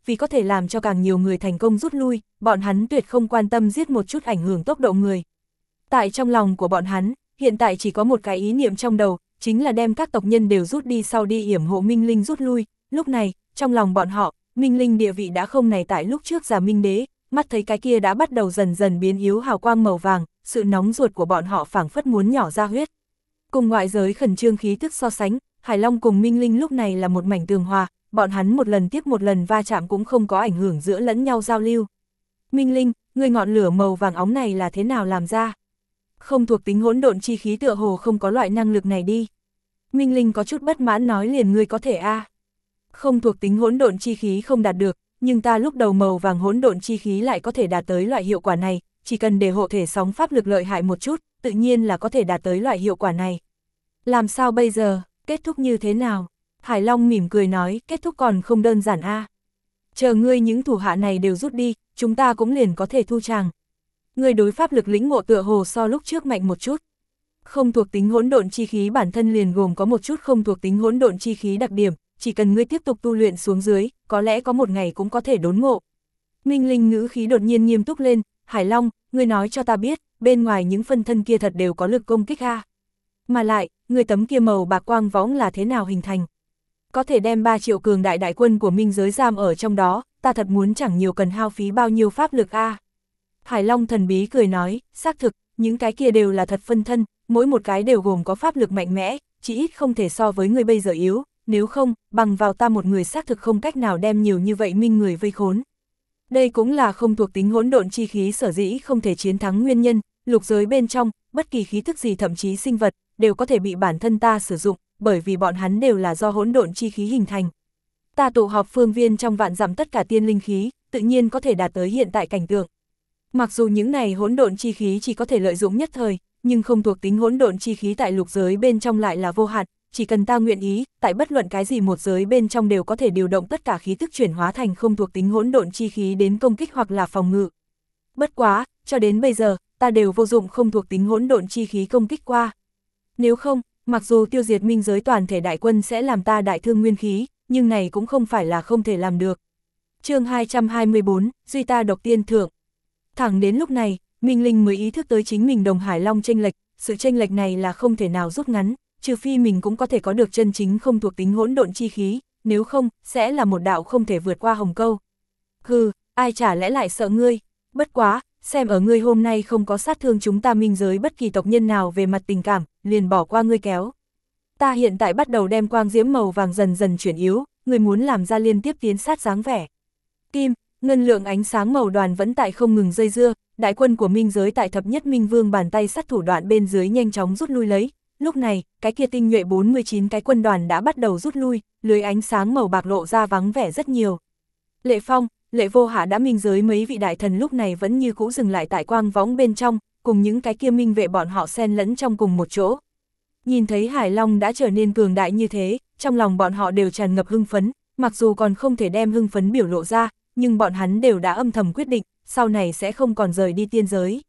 vì có thể làm cho càng nhiều người thành công rút lui, bọn hắn tuyệt không quan tâm giết một chút ảnh hưởng tốc độ người. Tại trong lòng của bọn hắn, hiện tại chỉ có một cái ý niệm trong đầu, chính là đem các tộc nhân đều rút đi sau đi yểm hộ Minh Linh rút lui. Lúc này, trong lòng bọn họ, Minh Linh địa vị đã không này tại lúc trước Già Minh Đế, mắt thấy cái kia đã bắt đầu dần dần biến yếu hào quang màu vàng, sự nóng ruột của bọn họ phảng phất muốn nhỏ ra huyết. Cùng ngoại giới khẩn trương khí tức so sánh, Hải Long cùng Minh Linh lúc này là một mảnh tường hòa, bọn hắn một lần tiếp một lần va chạm cũng không có ảnh hưởng giữa lẫn nhau giao lưu. Minh Linh, người ngọn lửa màu vàng óng này là thế nào làm ra? Không thuộc tính hỗn độn chi khí tựa hồ không có loại năng lực này đi. Minh Linh có chút bất mãn nói liền ngươi có thể a. Không thuộc tính hỗn độn chi khí không đạt được, nhưng ta lúc đầu màu vàng hỗn độn chi khí lại có thể đạt tới loại hiệu quả này, chỉ cần để hộ thể sóng pháp lực lợi hại một chút, tự nhiên là có thể đạt tới loại hiệu quả này. Làm sao bây giờ, kết thúc như thế nào? Hải Long mỉm cười nói, kết thúc còn không đơn giản a. Chờ ngươi những thủ hạ này đều rút đi, chúng ta cũng liền có thể thu tràng. Ngươi đối pháp lực lĩnh ngộ tựa hồ so lúc trước mạnh một chút. Không thuộc tính hỗn độn chi khí bản thân liền gồm có một chút không thuộc tính hỗn độn chi khí đặc điểm, chỉ cần ngươi tiếp tục tu luyện xuống dưới, có lẽ có một ngày cũng có thể đốn ngộ. Minh Linh ngữ khí đột nhiên nghiêm túc lên, Hải Long, ngươi nói cho ta biết, bên ngoài những phân thân kia thật đều có lực công kích a. Mà lại, người tấm kia màu bạc quang võng là thế nào hình thành? Có thể đem 3 triệu cường đại đại quân của minh giới giam ở trong đó, ta thật muốn chẳng nhiều cần hao phí bao nhiêu pháp lực a. Hải Long thần bí cười nói, xác thực, những cái kia đều là thật phân thân, mỗi một cái đều gồm có pháp lực mạnh mẽ, chỉ ít không thể so với người bây giờ yếu, nếu không, bằng vào ta một người xác thực không cách nào đem nhiều như vậy minh người vây khốn. Đây cũng là không thuộc tính hỗn độn chi khí sở dĩ không thể chiến thắng nguyên nhân, lục giới bên trong, bất kỳ khí thức gì thậm chí sinh vật, đều có thể bị bản thân ta sử dụng, bởi vì bọn hắn đều là do hỗn độn chi khí hình thành. Ta tụ họp phương viên trong vạn dặm tất cả tiên linh khí, tự nhiên có thể đạt tới hiện tại cảnh tượng. Mặc dù những này hỗn độn chi khí chỉ có thể lợi dụng nhất thời, nhưng không thuộc tính hỗn độn chi khí tại lục giới bên trong lại là vô hạn, chỉ cần ta nguyện ý, tại bất luận cái gì một giới bên trong đều có thể điều động tất cả khí thức chuyển hóa thành không thuộc tính hỗn độn chi khí đến công kích hoặc là phòng ngự. Bất quá, cho đến bây giờ, ta đều vô dụng không thuộc tính hỗn độn chi khí công kích qua. Nếu không, mặc dù tiêu diệt minh giới toàn thể đại quân sẽ làm ta đại thương nguyên khí, nhưng này cũng không phải là không thể làm được. Chương 224, duy ta độc tiên thượng. Thẳng đến lúc này, Minh Linh mới ý thức tới chính mình đồng Hải Long chênh lệch, sự chênh lệch này là không thể nào rút ngắn, trừ phi mình cũng có thể có được chân chính không thuộc tính hỗn độn chi khí, nếu không, sẽ là một đạo không thể vượt qua hồng câu. Hừ, ai chả lẽ lại sợ ngươi, bất quá, xem ở ngươi hôm nay không có sát thương chúng ta minh giới bất kỳ tộc nhân nào về mặt tình cảm, liền bỏ qua ngươi kéo. Ta hiện tại bắt đầu đem quang diễm màu vàng dần dần chuyển yếu, ngươi muốn làm ra liên tiếp tiến sát dáng vẻ. Kim, ngân lượng ánh sáng màu đoàn vẫn tại không ngừng dây dưa, đại quân của minh giới tại thập nhất minh vương bàn tay sắt thủ đoạn bên dưới nhanh chóng rút lui lấy. Lúc này, cái kia tinh nhuệ 49 cái quân đoàn đã bắt đầu rút lui, lưới ánh sáng màu bạc lộ ra vắng vẻ rất nhiều. Lệ Phong, Lệ Vô Hạ đã minh giới mấy vị đại thần lúc này vẫn như cũ dừng lại tại quang võng bên trong, cùng những cái kia minh vệ bọn họ xen lẫn trong cùng một chỗ. Nhìn thấy Hải Long đã trở nên cường đại như thế, trong lòng bọn họ đều tràn ngập hưng phấn, mặc dù còn không thể đem hưng phấn biểu lộ ra, nhưng bọn hắn đều đã âm thầm quyết định, sau này sẽ không còn rời đi tiên giới.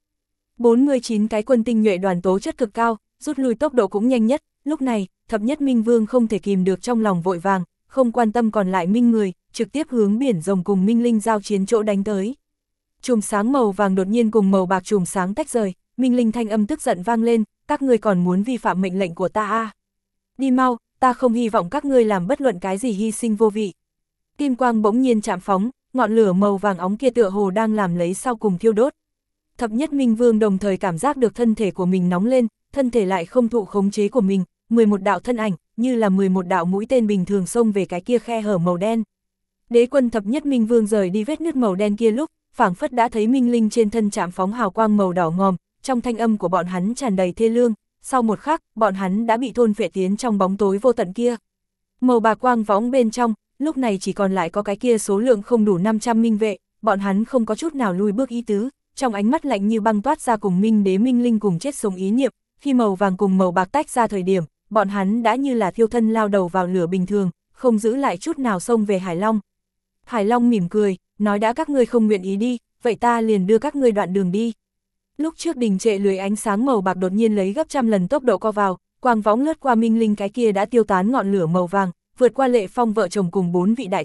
49 cái quân tinh nhuệ đoàn tố chất cực cao, rút lui tốc độ cũng nhanh nhất, lúc này, thập nhất minh vương không thể kìm được trong lòng vội vàng, không quan tâm còn lại minh người, trực tiếp hướng biển rồng cùng minh linh giao chiến chỗ đánh tới. Chùm sáng màu vàng đột nhiên cùng màu bạc chùm sáng tách rời, minh linh thanh âm tức giận vang lên, các ngươi còn muốn vi phạm mệnh lệnh của ta à? Đi mau, ta không hy vọng các ngươi làm bất luận cái gì hy sinh vô vị. Kim quang bỗng nhiên chạm phóng, ngọn lửa màu vàng óng kia tựa hồ đang làm lấy sau cùng thiêu đốt. Thập nhất minh vương đồng thời cảm giác được thân thể của mình nóng lên, thân thể lại không thụ khống chế của mình, 11 đạo thân ảnh, như là 11 đạo mũi tên bình thường xông về cái kia khe hở màu đen. Đế quân thập nhất minh vương rời đi vết nứt màu đen kia lúc, phảng phất đã thấy minh linh trên thân chạm phóng hào quang màu đỏ ngòm, trong thanh âm của bọn hắn tràn đầy thê lương, sau một khắc, bọn hắn đã bị thôn phệ tiến trong bóng tối vô tận kia. Màu bạc quang võng bên trong, lúc này chỉ còn lại có cái kia số lượng không đủ 500 minh vệ, bọn hắn không có chút nào lùi bước ý tứ, trong ánh mắt lạnh như băng toát ra cùng minh đế minh linh cùng chết sống ý niệm, khi màu vàng cùng màu bạc tách ra thời điểm, bọn hắn đã như là thiêu thân lao đầu vào lửa bình thường, không giữ lại chút nào xông về Hải Long. Hải Long mỉm cười, nói đã các ngươi không nguyện ý đi, vậy ta liền đưa các ngươi đoạn đường đi. Lúc trước đình trệ lưới ánh sáng màu bạc đột nhiên lấy gấp trăm lần tốc độ co vào, quang võng lướt qua minh linh cái kia đã tiêu tán ngọn lửa màu vàng, vượt qua Lệ Phong vợ chồng cùng 4 vị đại thần,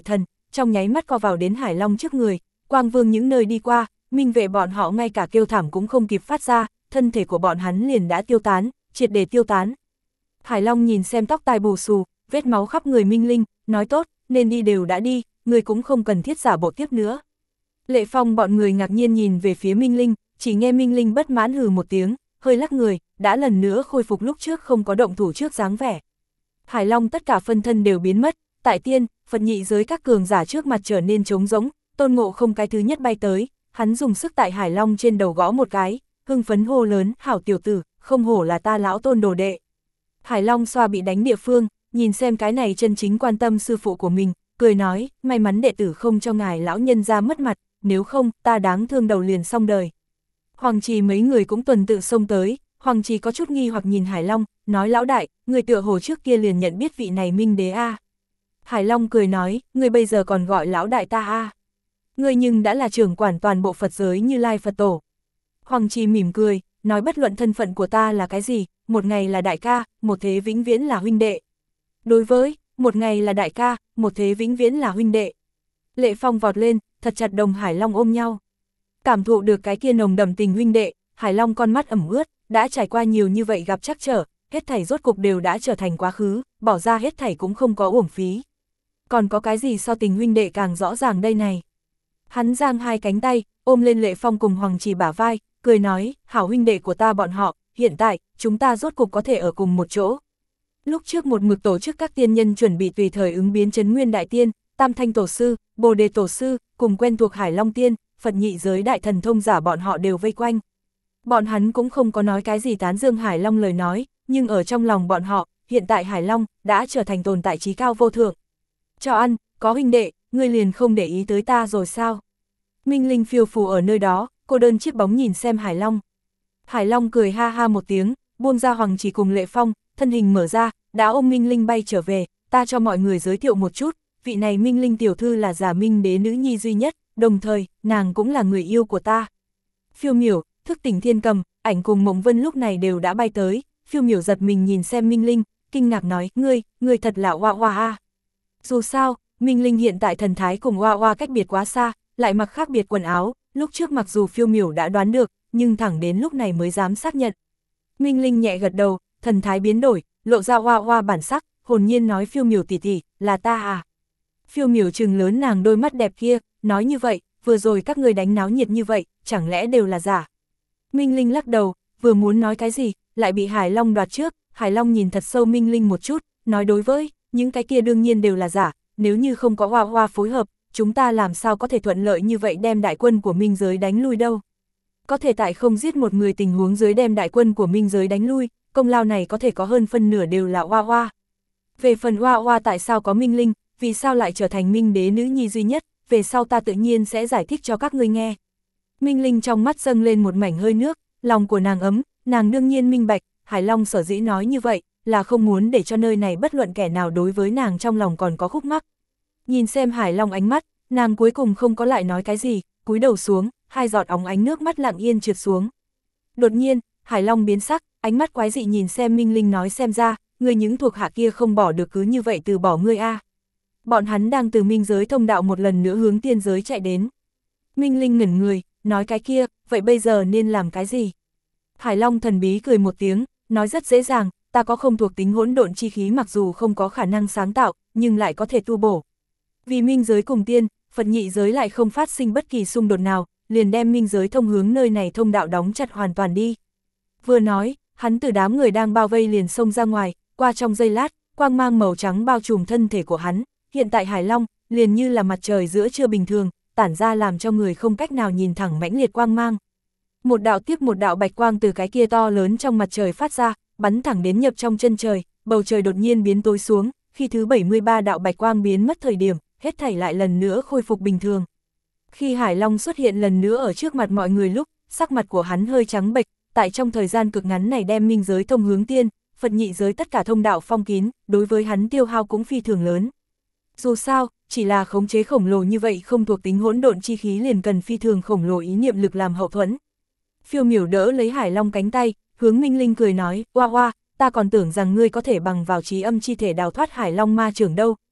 trong nháy mắt co vào đến Hải Long trước người, Quang Vương những nơi đi qua, minh vệ bọn họ ngay cả kêu thảm cũng không kịp phát ra, thân thể của bọn hắn liền đã tiêu tán, triệt để tiêu tán. Hải Long nhìn xem tóc tai bù xù, vết máu khắp người Minh Linh, nói tốt, nên đi đều đã đi, người cũng không cần thiết giả bộ tiếp nữa. Lệ Phong bọn người ngạc nhiên nhìn về phía Minh Linh, chỉ nghe Minh Linh bất mãn hừ một tiếng, hơi lắc người, đã lần nữa khôi phục lúc trước không có động thủ trước dáng vẻ. Hải Long tất cả phân thân đều biến mất, tại tiên, Phật nhị giới các cường giả trước mặt trở nên trống rỗng, Tôn Ngộ Không cái thứ nhất bay tới, hắn dùng sức tại Hải Long trên đầu gõ một cái, hưng phấn hô lớn, hảo tiểu tử, không hổ là ta lão Tôn đồ đệ. Hải Long xoa bị đánh địa phương, nhìn xem cái này chân chính quan tâm sư phụ của mình, cười nói, may mắn đệ tử không cho ngài lão nhân ra mất mặt, nếu không, ta đáng thương đầu liền xong đời. Hoàng Trì mấy người cũng tuần tự xông tới, Hoàng Trì có chút nghi hoặc nhìn Hải Long, nói lão đại, người tựa hồ trước kia liền nhận biết vị này Minh Đế a. Hải Long cười nói, người bây giờ còn gọi lão đại ta a. Người nhưng đã là trưởng quản toàn bộ Phật giới Như Lai Phật Tổ. Hoàng Trì mỉm cười, nói bất luận thân phận của ta là cái gì, một ngày là đại ca, một thế vĩnh viễn là huynh đệ. Đối với, một ngày là đại ca, một thế vĩnh viễn là huynh đệ. Lệ Phong vọt lên, thật chặt đồng Hải Long ôm nhau. Cảm thụ được cái kia nồng đậm tình huynh đệ, Hải Long con mắt ẩm ướt, đã trải qua nhiều như vậy gặp trắc trở, hết thảy rốt cục đều đã trở thành quá khứ, bỏ ra hết thảy cũng không có uổng phí. Còn có cái gì so tình huynh đệ càng rõ ràng đây này. Hắn giang hai cánh tay, ôm lên Lệ Phong cùng Hoàng Trì bả vai, cười nói, hảo huynh đệ của ta bọn họ, hiện tại, chúng ta rốt cục có thể ở cùng một chỗ. Lúc trước một mực tổ chức các tiên nhân chuẩn bị tùy thời ứng biến Trấn Nguyên Đại Tiên, Tam Thanh Tổ Sư, Bồ Đề Tổ Sư, cùng quen thuộc Hải Long Tiên, Phật nhị giới đại thần thông giả bọn họ đều vây quanh. Bọn hắn cũng không có nói cái gì tán dương Hải Long lời nói, nhưng ở trong lòng bọn họ, hiện tại Hải Long đã trở thành tồn tại trí cao vô thượng. Cho ăn, có huynh đệ, ngươi liền không để ý tới ta rồi sao? Minh Linh phiêu phù ở nơi đó, cô đơn chiếc bóng nhìn xem Hải Long. Hải Long cười ha ha một tiếng, buông ra Hoàng Trì cùng Lệ Phong, thân hình mở ra, đã ôm Minh Linh bay trở về, ta cho mọi người giới thiệu một chút, vị này Minh Linh tiểu thư là Giả Minh Đế nữ nhi duy nhất, đồng thời, nàng cũng là người yêu của ta. Phiêu Miểu, Thức Tỉnh Thiên Cầm, Ảnh cùng Mộng Vân lúc này đều đã bay tới, Phiêu Miểu giật mình nhìn xem Minh Linh, kinh ngạc nói, ngươi thật là Hoa Hoa a. Dù sao, Minh Linh hiện tại thần thái cùng Hoa Hoa cách biệt quá xa, lại mặc khác biệt quần áo, lúc trước mặc dù Phiêu Miểu đã đoán được, nhưng thẳng đến lúc này mới dám xác nhận. Minh Linh nhẹ gật đầu, thần thái biến đổi, lộ ra Hoa Hoa bản sắc, hồn nhiên nói, Phiêu Miểu tỷ tỷ, là ta à? Phiêu Miểu trừng lớn nàng đôi mắt đẹp kia, nói như vậy, vừa rồi các người đánh náo nhiệt như vậy, chẳng lẽ đều là giả? Minh Linh lắc đầu, vừa muốn nói cái gì, lại bị Hải Long đoạt trước, Hải Long nhìn thật sâu Minh Linh một chút, nói đối với, những cái kia đương nhiên đều là giả, nếu như không có Hoa Hoa phối hợp, chúng ta làm sao có thể thuận lợi như vậy đem đại quân của Minh giới đánh lui đâu? Có thể tại không giết một người tình huống dưới đem đại quân của Minh giới đánh lui, công lao này có thể có hơn phân nửa đều là Hoa Hoa. Về phần Hoa Hoa tại sao có Minh Linh, vì sao lại trở thành Minh Đế nữ nhi duy nhất, về sau ta tự nhiên sẽ giải thích cho các ngươi nghe. Minh Linh trong mắt dâng lên một mảnh hơi nước, lòng của nàng ấm, nàng đương nhiên minh bạch, Hải Long sở dĩ nói như vậy, là không muốn để cho nơi này bất luận kẻ nào đối với nàng trong lòng còn có khúc mắc. Nhìn xem Hải Long ánh mắt, nàng cuối cùng không có lại nói cái gì, cúi đầu xuống, hai giọt óng ánh nước mắt lặng yên trượt xuống. Đột nhiên, Hải Long biến sắc, ánh mắt quái dị nhìn xem Minh Linh nói, xem ra, người những thuộc hạ kia không bỏ được cứ như vậy từ bỏ ngươi a. Bọn hắn đang từ minh giới thông đạo một lần nữa hướng tiên giới chạy đến. Minh Linh ngẩn người, nói cái kia, vậy bây giờ nên làm cái gì? Hải Long thần bí cười một tiếng, nói rất dễ dàng, ta có không thuộc tính hỗn độn chi khí, mặc dù không có khả năng sáng tạo, nhưng lại có thể tu bổ. Vì minh giới cùng tiên, Phật nhị giới lại không phát sinh bất kỳ xung đột nào, liền đem minh giới thông hướng nơi này thông đạo đóng chặt hoàn toàn đi. Vừa nói, hắn từ đám người đang bao vây liền xông ra ngoài, qua trong giây lát, quang mang màu trắng bao trùm thân thể của hắn, hiện tại Hải Long, liền như là mặt trời giữa trưa bình thường, tản ra làm cho người không cách nào nhìn thẳng mãnh liệt quang mang. Một đạo tiếp một đạo bạch quang từ cái kia to lớn trong mặt trời phát ra, bắn thẳng đến nhập trong chân trời, bầu trời đột nhiên biến tối xuống, khi thứ 73 đạo bạch quang biến mất thời điểm, hết thảy lại lần nữa khôi phục bình thường. Khi Hải Long xuất hiện lần nữa ở trước mặt mọi người lúc, sắc mặt của hắn hơi trắng bệch, tại trong thời gian cực ngắn này đem minh giới thông hướng tiên, Phật nhị giới tất cả thông đạo phong kín, đối với hắn tiêu hao cũng phi thường lớn. Dù sao, chỉ là khống chế khổng lồ như vậy không thuộc tính hỗn độn chi khí liền cần phi thường khổng lồ ý niệm lực làm hậu thuẫn. Phiêu Miểu đỡ lấy Hải Long cánh tay, hướng Minh Linh cười nói, Hoa Hoa, ta còn tưởng rằng ngươi có thể bằng vào trí âm chi thể đào thoát Hải Long ma trưởng đâu,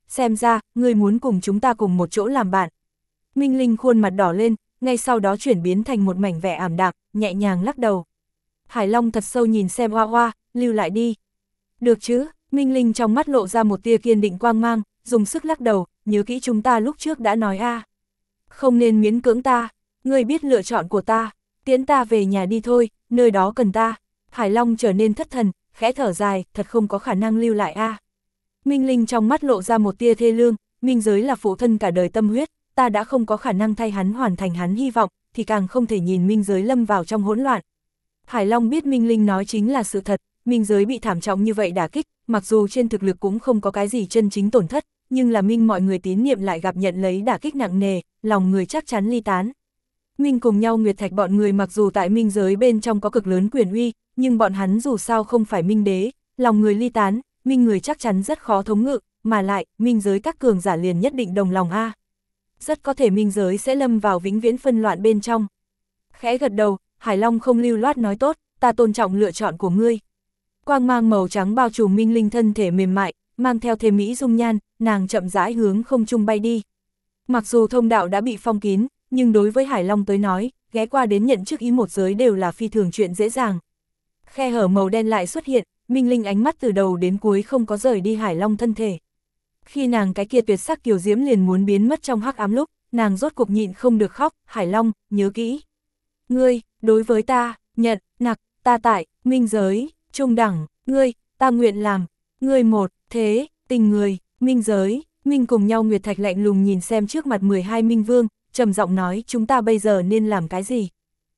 xem ra, ngươi muốn cùng chúng ta cùng một chỗ làm bạn. Minh Linh khuôn mặt đỏ lên, ngay sau đó chuyển biến thành một mảnh vẻ ảm đạm, nhẹ nhàng lắc đầu. Hải Long thật sâu nhìn xem Hoa Hoa, lưu lại đi. Được chứ, Minh Linh trong mắt lộ ra một tia kiên định quang mang, dùng sức lắc đầu, nhớ kỹ chúng ta lúc trước đã nói a. Không nên miễn cưỡng ta, ngươi biết lựa chọn của ta, tiễn ta về nhà đi thôi, nơi đó cần ta. Hải Long trở nên thất thần, khẽ thở dài, thật không có khả năng lưu lại a. Minh Linh trong mắt lộ ra một tia thê lương, Minh Giới là phụ thân cả đời tâm huyết, ta đã không có khả năng thay hắn hoàn thành hắn hy vọng, thì càng không thể nhìn Minh Giới lâm vào trong hỗn loạn. Hải Long biết Minh Linh nói chính là sự thật, Minh Giới bị thảm trọng như vậy đả kích, mặc dù trên thực lực cũng không có cái gì chân chính tổn thất, nhưng là Minh mọi người tín niệm lại gặp nhận lấy đả kích nặng nề, lòng người chắc chắn ly tán. Minh cùng nhau Nguyệt Thạch bọn người mặc dù tại Minh Giới bên trong có cực lớn quyền uy, nhưng bọn hắn dù sao không phải Minh đế, lòng người ly tán, Minh người chắc chắn rất khó thống ngự, mà lại, Minh Giới các cường giả liền nhất định đồng lòng a. Rất có thể Minh Giới sẽ lâm vào vĩnh viễn phân loạn bên trong. Khẽ gật đầu, Hải Long không lưu loát nói tốt, ta tôn trọng lựa chọn của ngươi. Quang mang màu trắng bao trùm Minh Linh thân thể mềm mại, mang theo thế mỹ dung nhan, nàng chậm rãi hướng không trung bay đi. Mặc dù thông đạo đã bị phong kín, nhưng đối với Hải Long tới nói, ghé qua đến nhận chức ý một giới đều là phi thường chuyện dễ dàng. Khe hở màu đen lại xuất hiện, Minh Linh ánh mắt từ đầu đến cuối không có rời đi Hải Long thân thể. Khi nàng cái kia tuyệt sắc kiều diễm liền muốn biến mất trong hắc ám lúc, nàng rốt cục nhịn không được khóc, Hải Long, nhớ kỹ. Ngươi, đối với ta, nhận, nặc, ta tại, Minh Giới, trung đẳng, ngươi, ta nguyện làm, ngươi một, thế, tình người, Minh Giới, Minh cùng nhau Nguyệt Thạch lạnh lùng nhìn xem trước mặt 12 Minh Vương, trầm giọng nói chúng ta bây giờ nên làm cái gì.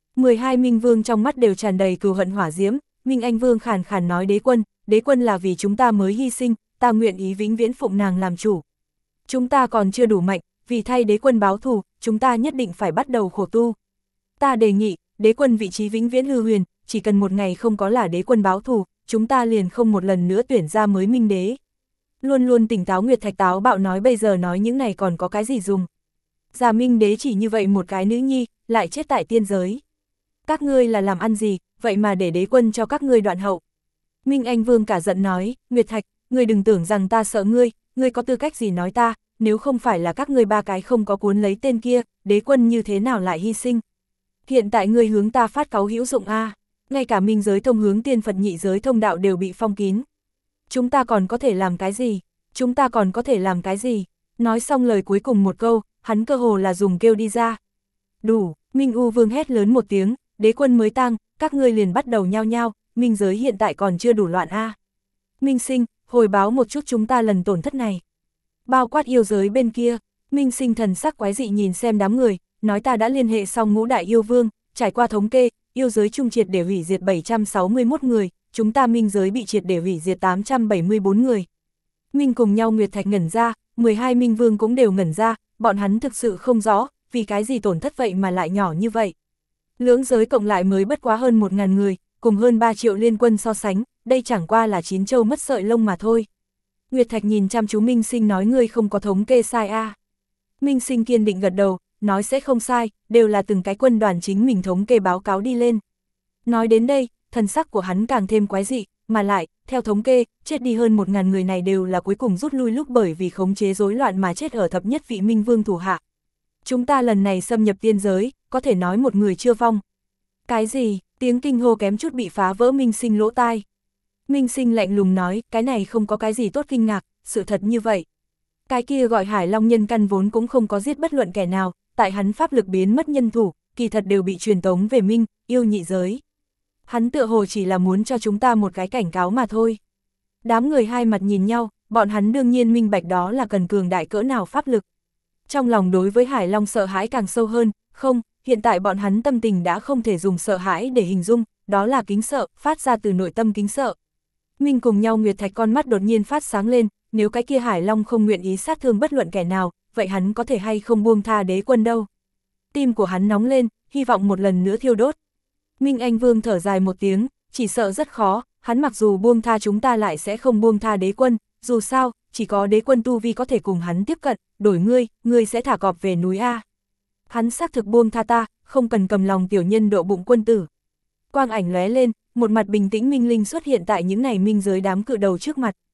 12 Minh Vương trong mắt đều tràn đầy cừu hận hỏa diễm, Minh Anh Vương khàn khàn nói đế quân là vì chúng ta mới hy sinh, ta nguyện ý vĩnh viễn phụng nàng làm chủ. Chúng ta còn chưa đủ mạnh, vì thay đế quân báo thù, chúng ta nhất định phải bắt đầu khổ tu. Ta đề nghị, đế quân vị trí vĩnh viễn hư huyền, chỉ cần một ngày không có là đế quân báo thù, chúng ta liền không một lần nữa tuyển ra mới Minh đế. Luôn luôn tỉnh táo Nguyệt Thạch táo bạo nói bây giờ nói những này còn có cái gì dùng. Già Minh đế chỉ như vậy một cái nữ nhi, lại chết tại tiên giới. Các ngươi là làm ăn gì, vậy mà để đế quân cho các ngươi đoạn hậu. Minh Anh Vương cả giận nói, Nguyệt Thạch, ngươi đừng tưởng rằng ta sợ ngươi có tư cách gì nói ta, nếu không phải là các ngươi ba cái không có cuốn lấy tên kia, đế quân như thế nào lại hy sinh. Hiện tại ngươi hướng ta phát cáu hữu dụng a, ngay cả Minh giới thông hướng tiên Phật nhị giới thông đạo đều bị phong kín. Chúng ta còn có thể làm cái gì? Chúng ta còn có thể làm cái gì? Nói xong lời cuối cùng một câu, hắn cơ hồ là dùng kêu đi ra. Đủ, Minh U Vương hét lớn một tiếng, đế quân mới tang, các ngươi liền bắt đầu nhao nhao, Minh giới hiện tại còn chưa đủ loạn a. Minh Sinh, hồi báo một chút chúng ta lần tổn thất này. Bao quát yêu giới bên kia, Minh Sinh thần sắc quái dị nhìn xem đám người, nói ta đã liên hệ xong ngũ đại yêu vương, trải qua thống kê, yêu giới trung triệt để hủy diệt 761 người, chúng ta Minh giới bị triệt để hủy diệt 874 người. Minh cùng nhau Nguyệt Thạch ngẩn ra, 12 Minh Vương cũng đều ngẩn ra, bọn hắn thực sự không rõ, vì cái gì tổn thất vậy mà lại nhỏ như vậy. Lưỡng giới cộng lại mới bất quá hơn 1.000 người, cùng hơn 3 triệu liên quân so sánh, đây chẳng qua là 9 châu mất sợi lông mà thôi. Nguyệt Thạch nhìn chăm chú Minh Sinh nói ngươi không có thống kê sai a. Minh Sinh kiên định gật đầu, nói sẽ không sai, đều là từng cái quân đoàn chính mình thống kê báo cáo đi lên. Nói đến đây, thần sắc của hắn càng thêm quái dị, mà lại, theo thống kê, chết đi hơn 1.000 người này đều là cuối cùng rút lui lúc bởi vì khống chế rối loạn mà chết ở thập nhất vị Minh Vương thủ hạ. Chúng ta lần này xâm nhập tiên giới, có thể nói một người chưa vong. Cái gì? Tiếng kinh hô kém chút bị phá vỡ Minh Sinh lỗ tai. Minh Sinh lạnh lùng nói, cái này không có cái gì tốt kinh ngạc, sự thật như vậy. Cái kia gọi Hải Long nhân căn vốn cũng không có giết bất luận kẻ nào, tại hắn pháp lực biến mất nhân thủ, kỳ thật đều bị truyền tống về Minh, yêu nhị giới. Hắn tựa hồ chỉ là muốn cho chúng ta một cái cảnh cáo mà thôi. Đám người hai mặt nhìn nhau, bọn hắn đương nhiên minh bạch đó là cần cường đại cỡ nào pháp lực. Trong lòng đối với Hải Long sợ hãi càng sâu hơn, không, hiện tại bọn hắn tâm tình đã không thể dùng sợ hãi để hình dung, đó là kính sợ, phát ra từ nội tâm kính sợ. Minh cùng nhau Nguyệt Thạch con mắt đột nhiên phát sáng lên, nếu cái kia Hải Long không nguyện ý sát thương bất luận kẻ nào, vậy hắn có thể hay không buông tha đế quân đâu. Tim của hắn nóng lên, hy vọng một lần nữa thiêu đốt. Minh Anh Vương thở dài một tiếng, chỉ sợ rất khó, hắn mặc dù buông tha chúng ta lại sẽ không buông tha đế quân, dù sao, chỉ có đế quân tu vi có thể cùng hắn tiếp cận, đổi ngươi sẽ thả cọp về núi A. Hắn xác thực buông tha ta, không cần cầm lòng tiểu nhân độ bụng quân tử. Quang ảnh lóe lên, một mặt bình tĩnh minh linh xuất hiện tại những này minh giới đám cự đầu trước mặt.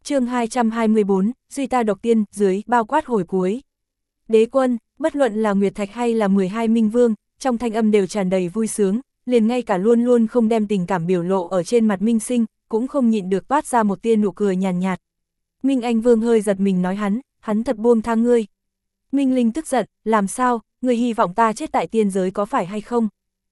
chương 224, duy ta độc tiên, dưới, bao quát hồi cuối. Đế quân, bất luận là Nguyệt Thạch hay là 12 minh vương, trong thanh âm đều tràn đầy vui sướng, liền ngay cả luôn luôn không đem tình cảm biểu lộ ở trên mặt Minh Sinh, cũng không nhịn được toát ra một tia nụ cười nhàn nhạt. Minh Anh Vương hơi giật mình nói hắn thật buông tha ngươi. Minh Linh tức giận, làm sao, ngươi hy vọng ta chết tại tiên giới có phải hay không?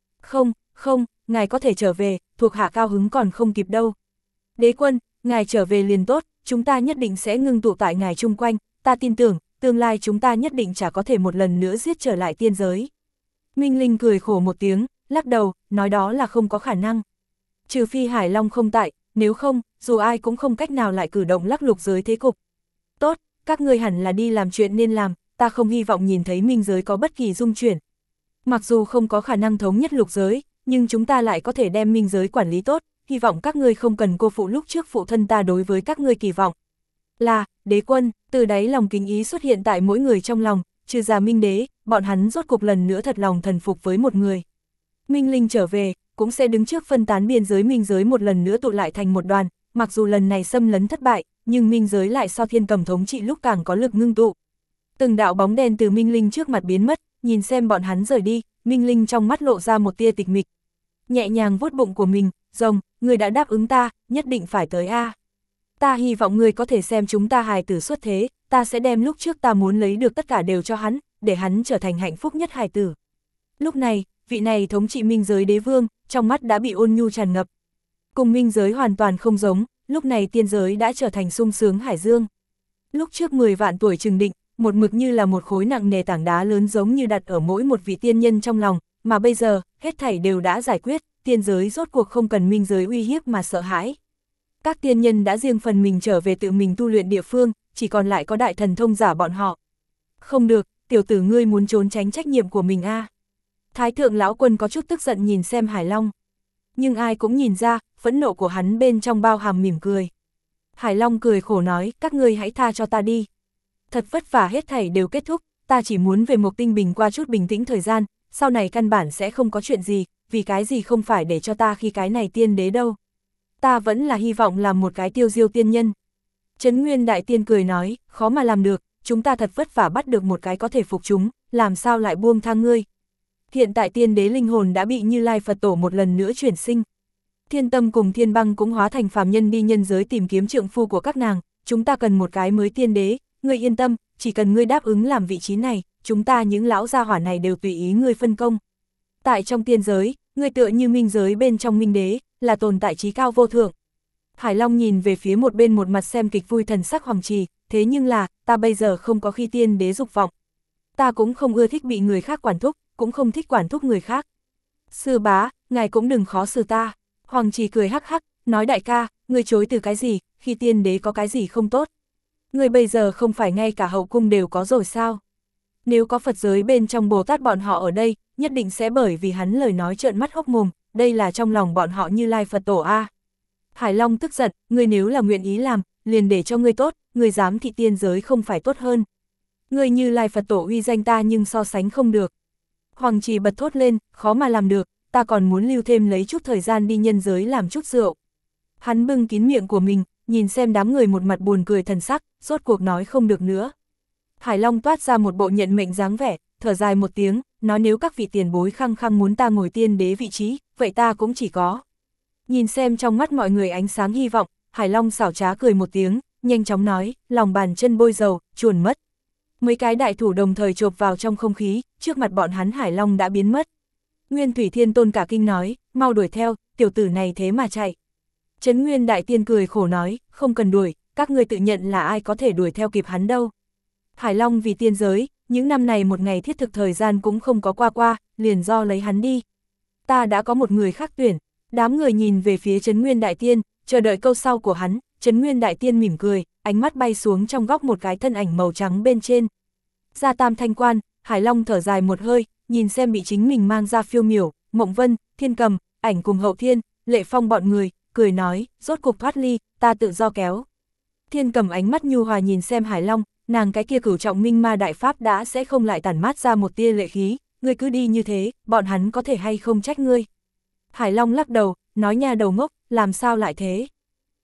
Không, ngài có thể trở về, thuộc hạ cao hứng còn không kịp đâu. Đế quân, ngài trở về liền tốt, chúng ta nhất định sẽ ngưng tụ tại ngài chung quanh, ta tin tưởng, tương lai chúng ta nhất định chả có thể một lần nữa giết trở lại tiên giới. Minh Linh cười khổ một tiếng, lắc đầu, nói đó là không có khả năng. Trừ phi Hải Long không tại, nếu không, dù ai cũng không cách nào lại cử động lắc lục giới thế cục. Tốt, các ngươi hẳn là đi làm chuyện nên làm, ta không hy vọng nhìn thấy minh giới có bất kỳ dung chuyển. Mặc dù không có khả năng thống nhất lục giới, nhưng chúng ta lại có thể đem minh giới quản lý tốt, hy vọng các ngươi không cần cô phụ lúc trước phụ thân ta đối với các ngươi kỳ vọng. Là, đế quân, từ đáy lòng kính ý xuất hiện tại mỗi người trong lòng, trừ già minh đế, bọn hắn rốt cục lần nữa thật lòng thần phục với một người. Minh Linh trở về, cũng sẽ đứng trước phân tán biên giới minh giới một lần nữa tụ lại thành một đoàn, mặc dù lần này xâm lấn thất bại, nhưng minh giới lại so Thiên Cầm thống trị lúc càng có lực ngưng tụ. Từng đạo bóng đen từ Minh Linh trước mặt biến mất, nhìn xem bọn hắn rời đi, Minh Linh trong mắt lộ ra một tia tịch mịch. Nhẹ nhàng vuốt bụng của mình, rồng, người đã đáp ứng ta, nhất định phải tới a. Ta hy vọng người có thể xem chúng ta hài tử xuất thế, ta sẽ đem lúc trước ta muốn lấy được tất cả đều cho hắn, để hắn trở thành hạnh phúc nhất hài tử. Lúc này, vị này thống trị minh giới đế vương, trong mắt đã bị ôn nhu tràn ngập. Cùng minh giới hoàn toàn không giống, lúc này tiên giới đã trở thành sung sướng hải dương. Lúc trước 10 vạn tuổi Trừng Định, một mực như là một khối nặng nề tảng đá lớn giống như đặt ở mỗi một vị tiên nhân trong lòng, mà bây giờ, hết thảy đều đã giải quyết, tiên giới rốt cuộc không cần minh giới uy hiếp mà sợ hãi. Các tiên nhân đã riêng phần mình trở về tự mình tu luyện địa phương, chỉ còn lại có đại thần thông giả bọn họ. Không được, tiểu tử ngươi muốn trốn tránh trách nhiệm của mình a. Thái thượng lão quân có chút tức giận nhìn xem Hải Long. Nhưng ai cũng nhìn ra, phẫn nộ của hắn bên trong bao hàm mỉm cười. Hải Long cười khổ nói, các ngươi hãy tha cho ta đi. Thật vất vả hết thảy đều kết thúc, ta chỉ muốn về Mộc Tinh Bình qua chút bình tĩnh thời gian, sau này căn bản sẽ không có chuyện gì, vì cái gì không phải để cho ta khi cái này tiên đế đâu. Ta vẫn là hy vọng làm một cái tiêu diêu tiên nhân. Trấn Nguyên Đại Tiên cười nói, khó mà làm được, chúng ta thật vất vả bắt được một cái có thể phục chúng, làm sao lại buông tha ngươi. Hiện tại tiên đế linh hồn đã bị Như Lai Phật Tổ một lần nữa chuyển sinh. Thiên Tâm cùng Thiên Băng cũng hóa thành phàm nhân đi nhân giới tìm kiếm trượng phu của các nàng, chúng ta cần một cái mới tiên đế, ngươi yên tâm, chỉ cần ngươi đáp ứng làm vị trí này, chúng ta những lão gia hỏa này đều tùy ý ngươi phân công. Tại trong tiên giới, ngươi tựa như minh giới bên trong minh đế, là tồn tại trí cao vô thượng. Hải Long nhìn về phía một bên một mặt xem kịch vui thần sắc Hoàng Trì, thế nhưng là, ta bây giờ không có khi tiên đế dục vọng. Ta cũng không ưa thích bị người khác quản thúc, cũng không thích quản thúc người khác. Sư bá, ngài cũng đừng khó xử ta. Hoàng Trì cười hắc hắc, nói đại ca, ngươi chối từ cái gì, khi tiên đế có cái gì không tốt. Ngươi bây giờ không phải ngay cả hậu cung đều có rồi sao? Nếu có Phật giới bên trong Bồ Tát bọn họ ở đây, nhất định sẽ bởi vì hắn lời nói trợn mắt hốc mồm, đây là trong lòng bọn họ Như Lai Phật Tổ a. Hải Long tức giận, ngươi nếu là nguyện ý làm, liền để cho ngươi tốt, ngươi dám thị tiên giới không phải tốt hơn. Ngươi Như Lai Phật Tổ uy danh ta nhưng so sánh không được. Hoàng Trì bật thốt lên, khó mà làm được, ta còn muốn lưu thêm lấy chút thời gian đi nhân giới làm chút rượu. Hắn bưng kín miệng của mình, nhìn xem đám người một mặt buồn cười thần sắc, rốt cuộc nói không được nữa. Hải Long toát ra một bộ nhận mệnh dáng vẻ, thở dài một tiếng, nói nếu các vị tiền bối khăng khăng muốn ta ngồi tiên đế vị trí, vậy ta cũng chỉ có. Nhìn xem trong mắt mọi người ánh sáng hy vọng, Hải Long xảo trá cười một tiếng, nhanh chóng nói, lòng bàn chân bôi dầu, chuồn mất. Mấy cái đại thủ đồng thời chộp vào trong không khí, trước mặt bọn hắn Hải Long đã biến mất. Nguyên Thủy Thiên Tôn cả kinh nói, mau đuổi theo, tiểu tử này thế mà chạy. Trấn Nguyên Đại Tiên cười khổ nói, không cần đuổi, các ngươi tự nhận là ai có thể đuổi theo kịp hắn đâu. Hải Long vì tiên giới, những năm này một ngày thiết thực thời gian cũng không có qua, liền do lấy hắn đi. Ta đã có một người khác tuyển, đám người nhìn về phía Trấn Nguyên Đại Tiên, chờ đợi câu sau của hắn, Trấn Nguyên Đại Tiên mỉm cười, ánh mắt bay xuống trong góc một cái thân ảnh màu trắng bên trên. Ra Tam Thanh Quan, Hải Long thở dài một hơi, nhìn xem bị chính mình mang ra Phiêu Miểu, Mộng Vân, Thiên Cầm, Ảnh cùng Hậu Thiên, Lệ Phong bọn người, cười nói, rốt cục thoát ly, ta tự do kéo. Thiên Cầm ánh mắt nhu hòa nhìn xem Hải Long, nàng cái kia cửu trọng minh ma đại pháp đã sẽ không lại tản mát ra một tia lệ khí, ngươi cứ đi như thế, bọn hắn có thể hay không trách ngươi. Hải Long lắc đầu, nói nha đầu ngốc, làm sao lại thế?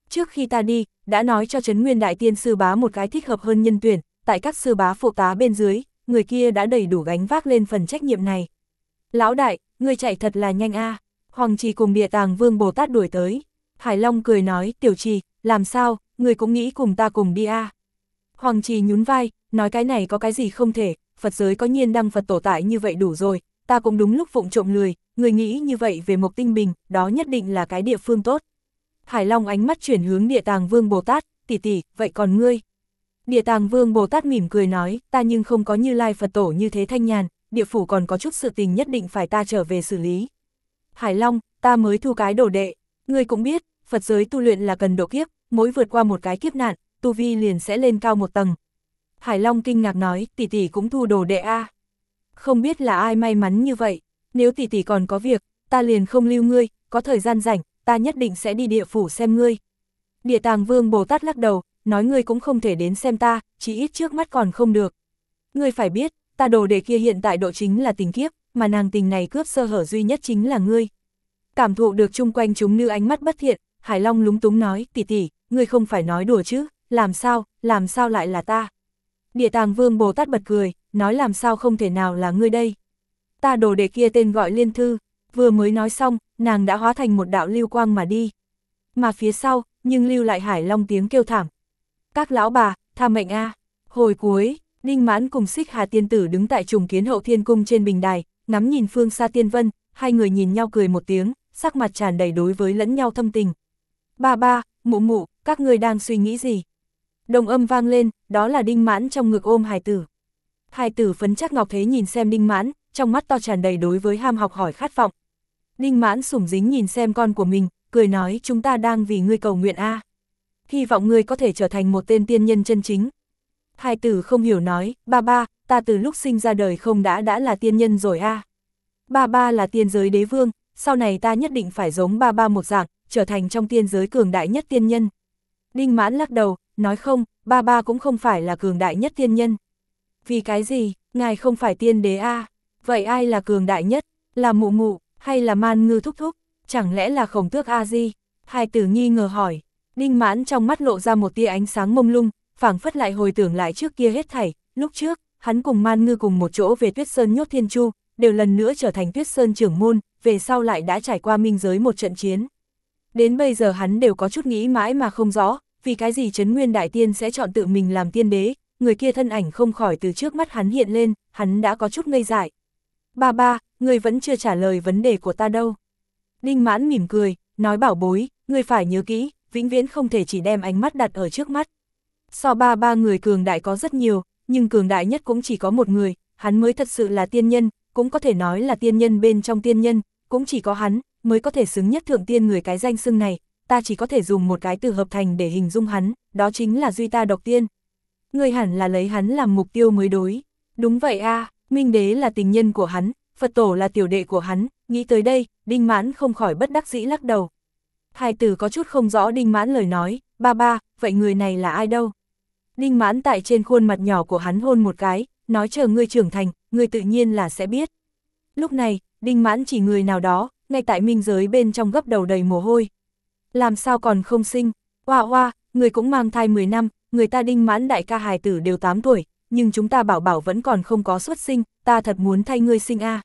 Trước khi ta đi, đã nói cho Trấn Nguyên Đại Tiên sư bá một cái thích hợp hơn nhân tuyển, tại các sư bá phụ tá bên dưới, người kia đã đầy đủ gánh vác lên phần trách nhiệm này. Lão đại, ngươi chạy thật là nhanh a. Hoàng Trì cùng Địa Tàng Vương Bồ Tát đuổi tới. Hải Long cười nói, Tiểu Trì, làm sao, ngươi cũng nghĩ cùng ta cùng đi a. Hoàng Trì nhún vai, nói cái này có cái gì không thể, Phật giới có nhiên đăng Phật tổ tại như vậy đủ rồi, ta cũng đúng lúc vụng trộm lười, người nghĩ như vậy về Mộc Tinh Bình, đó nhất định là cái địa phương tốt. Hải Long ánh mắt chuyển hướng Địa Tàng Vương Bồ Tát, tỷ tỷ, vậy còn ngươi? Địa Tàng Vương Bồ Tát mỉm cười nói, ta nhưng không có Như Lai Phật tổ như thế thanh nhàn, địa phủ còn có chút sự tình nhất định phải ta trở về xử lý. Hải Long, ta mới thu cái đồ đệ, ngươi cũng biết, Phật giới tu luyện là cần độ kiếp, mỗi vượt qua một cái kiếp nạn, tu vi liền sẽ lên cao một tầng. Hải Long kinh ngạc nói, tỷ tỷ cũng thu đồ đệ a. Không biết là ai may mắn như vậy, nếu tỷ tỷ còn có việc, ta liền không lưu ngươi, có thời gian rảnh, ta nhất định sẽ đi địa phủ xem ngươi. Địa Tàng Vương Bồ Tát lắc đầu, nói ngươi cũng không thể đến xem ta, chỉ ít trước mắt còn không được. Ngươi phải biết, ta đồ đệ kia hiện tại độ chính là tình kiếp, mà nàng tình này cướp sơ hở duy nhất chính là ngươi. Cảm thụ được chung quanh chúng nữ ánh mắt bất thiện, Hải Long lúng túng nói, tỷ tỷ, ngươi không phải nói đùa chứ, làm sao lại là ta. Địa Tàng Vương Bồ Tát bật cười, nói làm sao không thể nào là ngươi đây. Ta đồ đệ kia tên gọi Liên Thư, vừa mới nói xong, nàng đã hóa thành một đạo lưu quang mà đi. Mà phía sau, nhưng lưu lại Hải Long tiếng kêu thảm. Các lão bà, tha mệnh a. Hồi cuối, Đinh Mãn cùng Xích Hà tiên tử đứng tại Trùng Kiến Hậu Thiên Cung trên bình đài, ngắm nhìn phương xa tiên vân, hai người nhìn nhau cười một tiếng, sắc mặt tràn đầy đối với lẫn nhau thâm tình. Ba ba, mụ mụ, các ngươi đang suy nghĩ gì? Đồng âm vang lên, đó là Đinh Mãn trong ngực ôm hài tử. Hài tử phấn chắc ngọc thế nhìn xem Đinh Mãn, trong mắt to tràn đầy đối với ham học hỏi khát vọng. Đinh Mãn sủng dính nhìn xem con của mình, cười nói chúng ta đang vì ngươi cầu nguyện a. Hy vọng ngươi có thể trở thành một tên tiên nhân chân chính. Hài tử không hiểu nói, ba ba, ta từ lúc sinh ra đời không đã là tiên nhân rồi a. Ba ba là tiên giới đế vương, sau này ta nhất định phải giống ba ba một dạng, trở thành trong tiên giới cường đại nhất tiên nhân. Đinh Mãn lắc đầu, nói không, ba ba cũng không phải là cường đại nhất tiên nhân. Vì cái gì, ngài không phải tiên đế a? Vậy ai là cường đại nhất, là mụ mụ, hay là Man Ngư thúc thúc, chẳng lẽ là Khổng Tước a di? Hai tử nghi ngờ hỏi. Đinh Mãn trong mắt lộ ra một tia ánh sáng mông lung, phảng phất lại hồi tưởng lại trước kia hết thảy, lúc trước, hắn cùng Man Ngư cùng một chỗ về Tuyết Sơn nhốt Thiên Chu, đều lần nữa trở thành Tuyết Sơn trưởng môn, về sau lại đã trải qua minh giới một trận chiến. Đến bây giờ hắn đều có chút nghĩ mãi mà không rõ, vì cái gì Trấn Nguyên Đại Tiên sẽ chọn tự mình làm tiên đế, người kia thân ảnh không khỏi từ trước mắt hắn hiện lên, hắn đã có chút ngây dại. Ba ba, người vẫn chưa trả lời vấn đề của ta đâu. Đinh Mãn mỉm cười, nói bảo bối, người phải nhớ kỹ, vĩnh viễn không thể chỉ đem ánh mắt đặt ở trước mắt. So ba người cường đại có rất nhiều, nhưng cường đại nhất cũng chỉ có một người, hắn mới thật sự là tiên nhân, cũng có thể nói là tiên nhân bên trong tiên nhân, cũng chỉ có hắn mới có thể xứng nhất thượng tiên người cái danh xưng này, ta chỉ có thể dùng một cái từ hợp thành để hình dung hắn, đó chính là duy ta độc tiên. Người hẳn là lấy hắn làm mục tiêu mới đối. Đúng vậy a, Minh Đế là tình nhân của hắn, Phật tổ là tiểu đệ của hắn, nghĩ tới đây, Đinh Mãn không khỏi bất đắc dĩ lắc đầu. Hai tử có chút không rõ Đinh Mãn lời nói, ba ba, vậy người này là ai đâu? Đinh Mãn tại trên khuôn mặt nhỏ của hắn hôn một cái, nói chờ ngươi trưởng thành, ngươi tự nhiên là sẽ biết. Lúc này, Đinh Mãn chỉ người nào đó, ngay tại minh giới bên trong gấp đầu đầy mồ hôi. Làm sao còn không sinh? Hoa hoa, người cũng mang thai 10 năm, người ta Đinh Mãn đại ca hài tử đều 8 tuổi, nhưng chúng ta bảo bảo vẫn còn không có xuất sinh, ta thật muốn thay ngươi sinh a.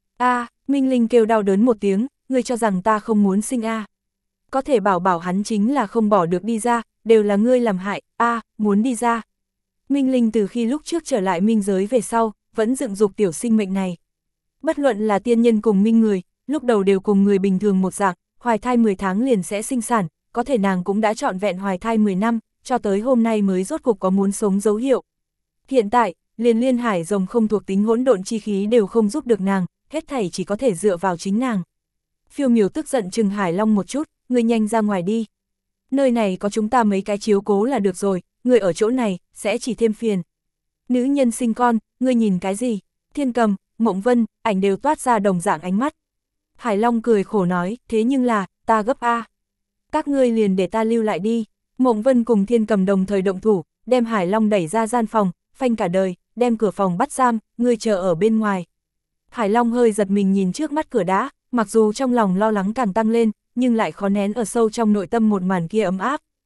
Minh Linh kêu đau đớn một tiếng, ngươi cho rằng ta không muốn sinh a? Có thể bảo bảo hắn chính là không bỏ được đi ra, đều là ngươi làm hại, muốn đi ra. Minh Linh từ khi lúc trước trở lại minh giới về sau, vẫn dựng dục tiểu sinh mệnh này. Bất luận là tiên nhân cùng minh người, lúc đầu đều cùng người bình thường một dạng, hoài thai 10 tháng liền sẽ sinh sản, có thể nàng cũng đã trọn vẹn hoài thai 10 năm, cho tới hôm nay mới rốt cục có muốn sống dấu hiệu. Hiện tại, liền liên hải rồng không thuộc tính hỗn độn chi khí đều không giúp được nàng, hết thảy chỉ có thể dựa vào chính nàng. Phiêu Miểu tức giận chừng Hải Long một chút, ngươi nhanh ra ngoài đi. Nơi này có chúng ta mấy cái chiếu cố là được rồi, ngươi ở chỗ này, sẽ chỉ thêm phiền. Nữ nhân sinh con, ngươi nhìn cái gì? Thiên Cầm, Mộng Vân, ảnh đều toát ra đồng dạng ánh mắt. Hải Long cười khổ nói, thế nhưng là, ta gấp a. Các ngươi liền để ta lưu lại đi. Mộng Vân cùng Thiên Cầm đồng thời động thủ, đem Hải Long đẩy ra gian phòng, phanh cả đời, đem cửa phòng bắt giam, ngươi chờ ở bên ngoài. Hải Long hơi giật mình nhìn trước mắt cửa đá, mặc dù trong lòng lo lắng càng tăng lên, nhưng lại khó nén ở sâu trong nội tâm một màn kia ấm áp.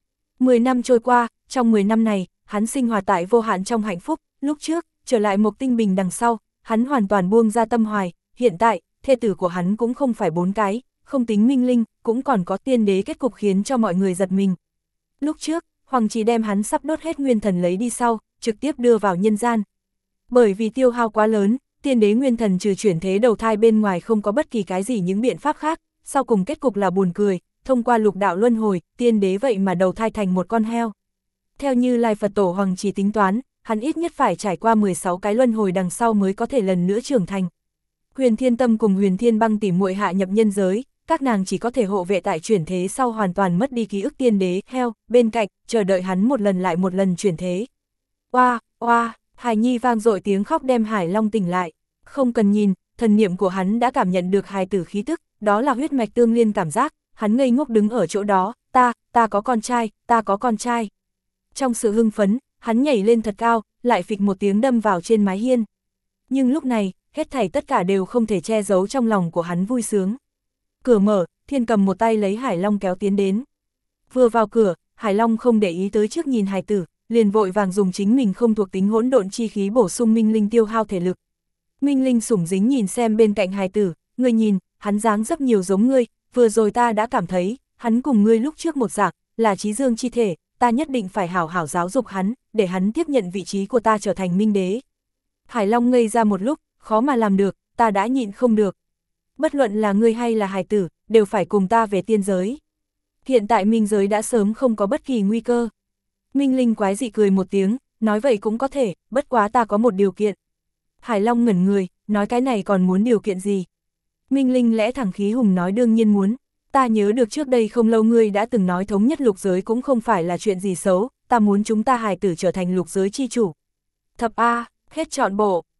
10 năm trôi qua, trong 10 năm này, hắn sinh hoạt tại vô hạn trong hạnh phúc, lúc trước, trở lại Mộc Tinh Bình đằng sau, hắn hoàn toàn buông ra tâm hoài, hiện tại, thê tử của hắn cũng không phải 4 cái, không tính Minh Linh, cũng còn có tiên đế kết cục khiến cho mọi người giật mình. Lúc trước, Hoàng Trì đem hắn sắp đốt hết nguyên thần lấy đi sau, trực tiếp đưa vào nhân gian. Bởi vì tiêu hao quá lớn, tiên đế nguyên thần trừ chuyển thế đầu thai bên ngoài không có bất kỳ cái gì những biện pháp khác, sau cùng kết cục là buồn cười, thông qua lục đạo luân hồi, tiên đế vậy mà đầu thai thành một con heo. Theo Như Lai Phật Tổ Hoàng Trì tính toán, hắn ít nhất phải trải qua 16 cái luân hồi đằng sau mới có thể lần nữa trưởng thành. Huyền Thiên Tâm cùng Huyền Thiên Băng tỉ muội hạ nhập nhân giới, các nàng chỉ có thể hộ vệ tại chuyển thế sau hoàn toàn mất đi ký ức tiên đế, heo, bên cạnh, chờ đợi hắn một lần lại một lần chuyển thế. Oa, oa, Hải Nhi vang dội tiếng khóc đem Hải Long tỉnh lại. Không cần nhìn, thần niệm của hắn đã cảm nhận được hài tử khí tức, đó là huyết mạch tương liên cảm giác, hắn ngây ngốc đứng ở chỗ đó, ta có con trai, ta có con trai. Trong sự hưng phấn, hắn nhảy lên thật cao, lại phịch một tiếng đâm vào trên mái hiên. Nhưng lúc này, hết thảy tất cả đều không thể che giấu trong lòng của hắn vui sướng. Cửa mở, Thiên Cầm một tay lấy Hải Long kéo tiến đến. Vừa vào cửa, Hải Long không để ý tới trước nhìn hài tử, liền vội vàng dùng chính mình không thuộc tính hỗn độn chi khí bổ sung Minh Linh tiêu hao thể lực. Minh Linh sủng dính nhìn xem bên cạnh hài tử, ngươi nhìn, hắn dáng dấp nhiều giống ngươi, vừa rồi ta đã cảm thấy, hắn cùng ngươi lúc trước một dạng, là trí dương chi thể, ta nhất định phải hảo hảo giáo dục hắn, để hắn tiếp nhận vị trí của ta trở thành minh đế. Hải Long ngây ra một lúc, khó mà làm được, ta đã nhịn không được. Bất luận là ngươi hay là hài tử, đều phải cùng ta về tiên giới. Hiện tại minh giới đã sớm không có bất kỳ nguy cơ. Minh Linh quái dị cười một tiếng, nói vậy cũng có thể, bất quá ta có một điều kiện. Hải Long ngẩn người, nói cái này còn muốn điều kiện gì? Minh Linh lẽ thẳng khí hùng nói đương nhiên muốn. Ta nhớ được trước đây không lâu ngươi đã từng nói thống nhất lục giới cũng không phải là chuyện gì xấu, ta muốn chúng ta hài tử trở thành lục giới chi chủ. Thập A, hết trọn bộ.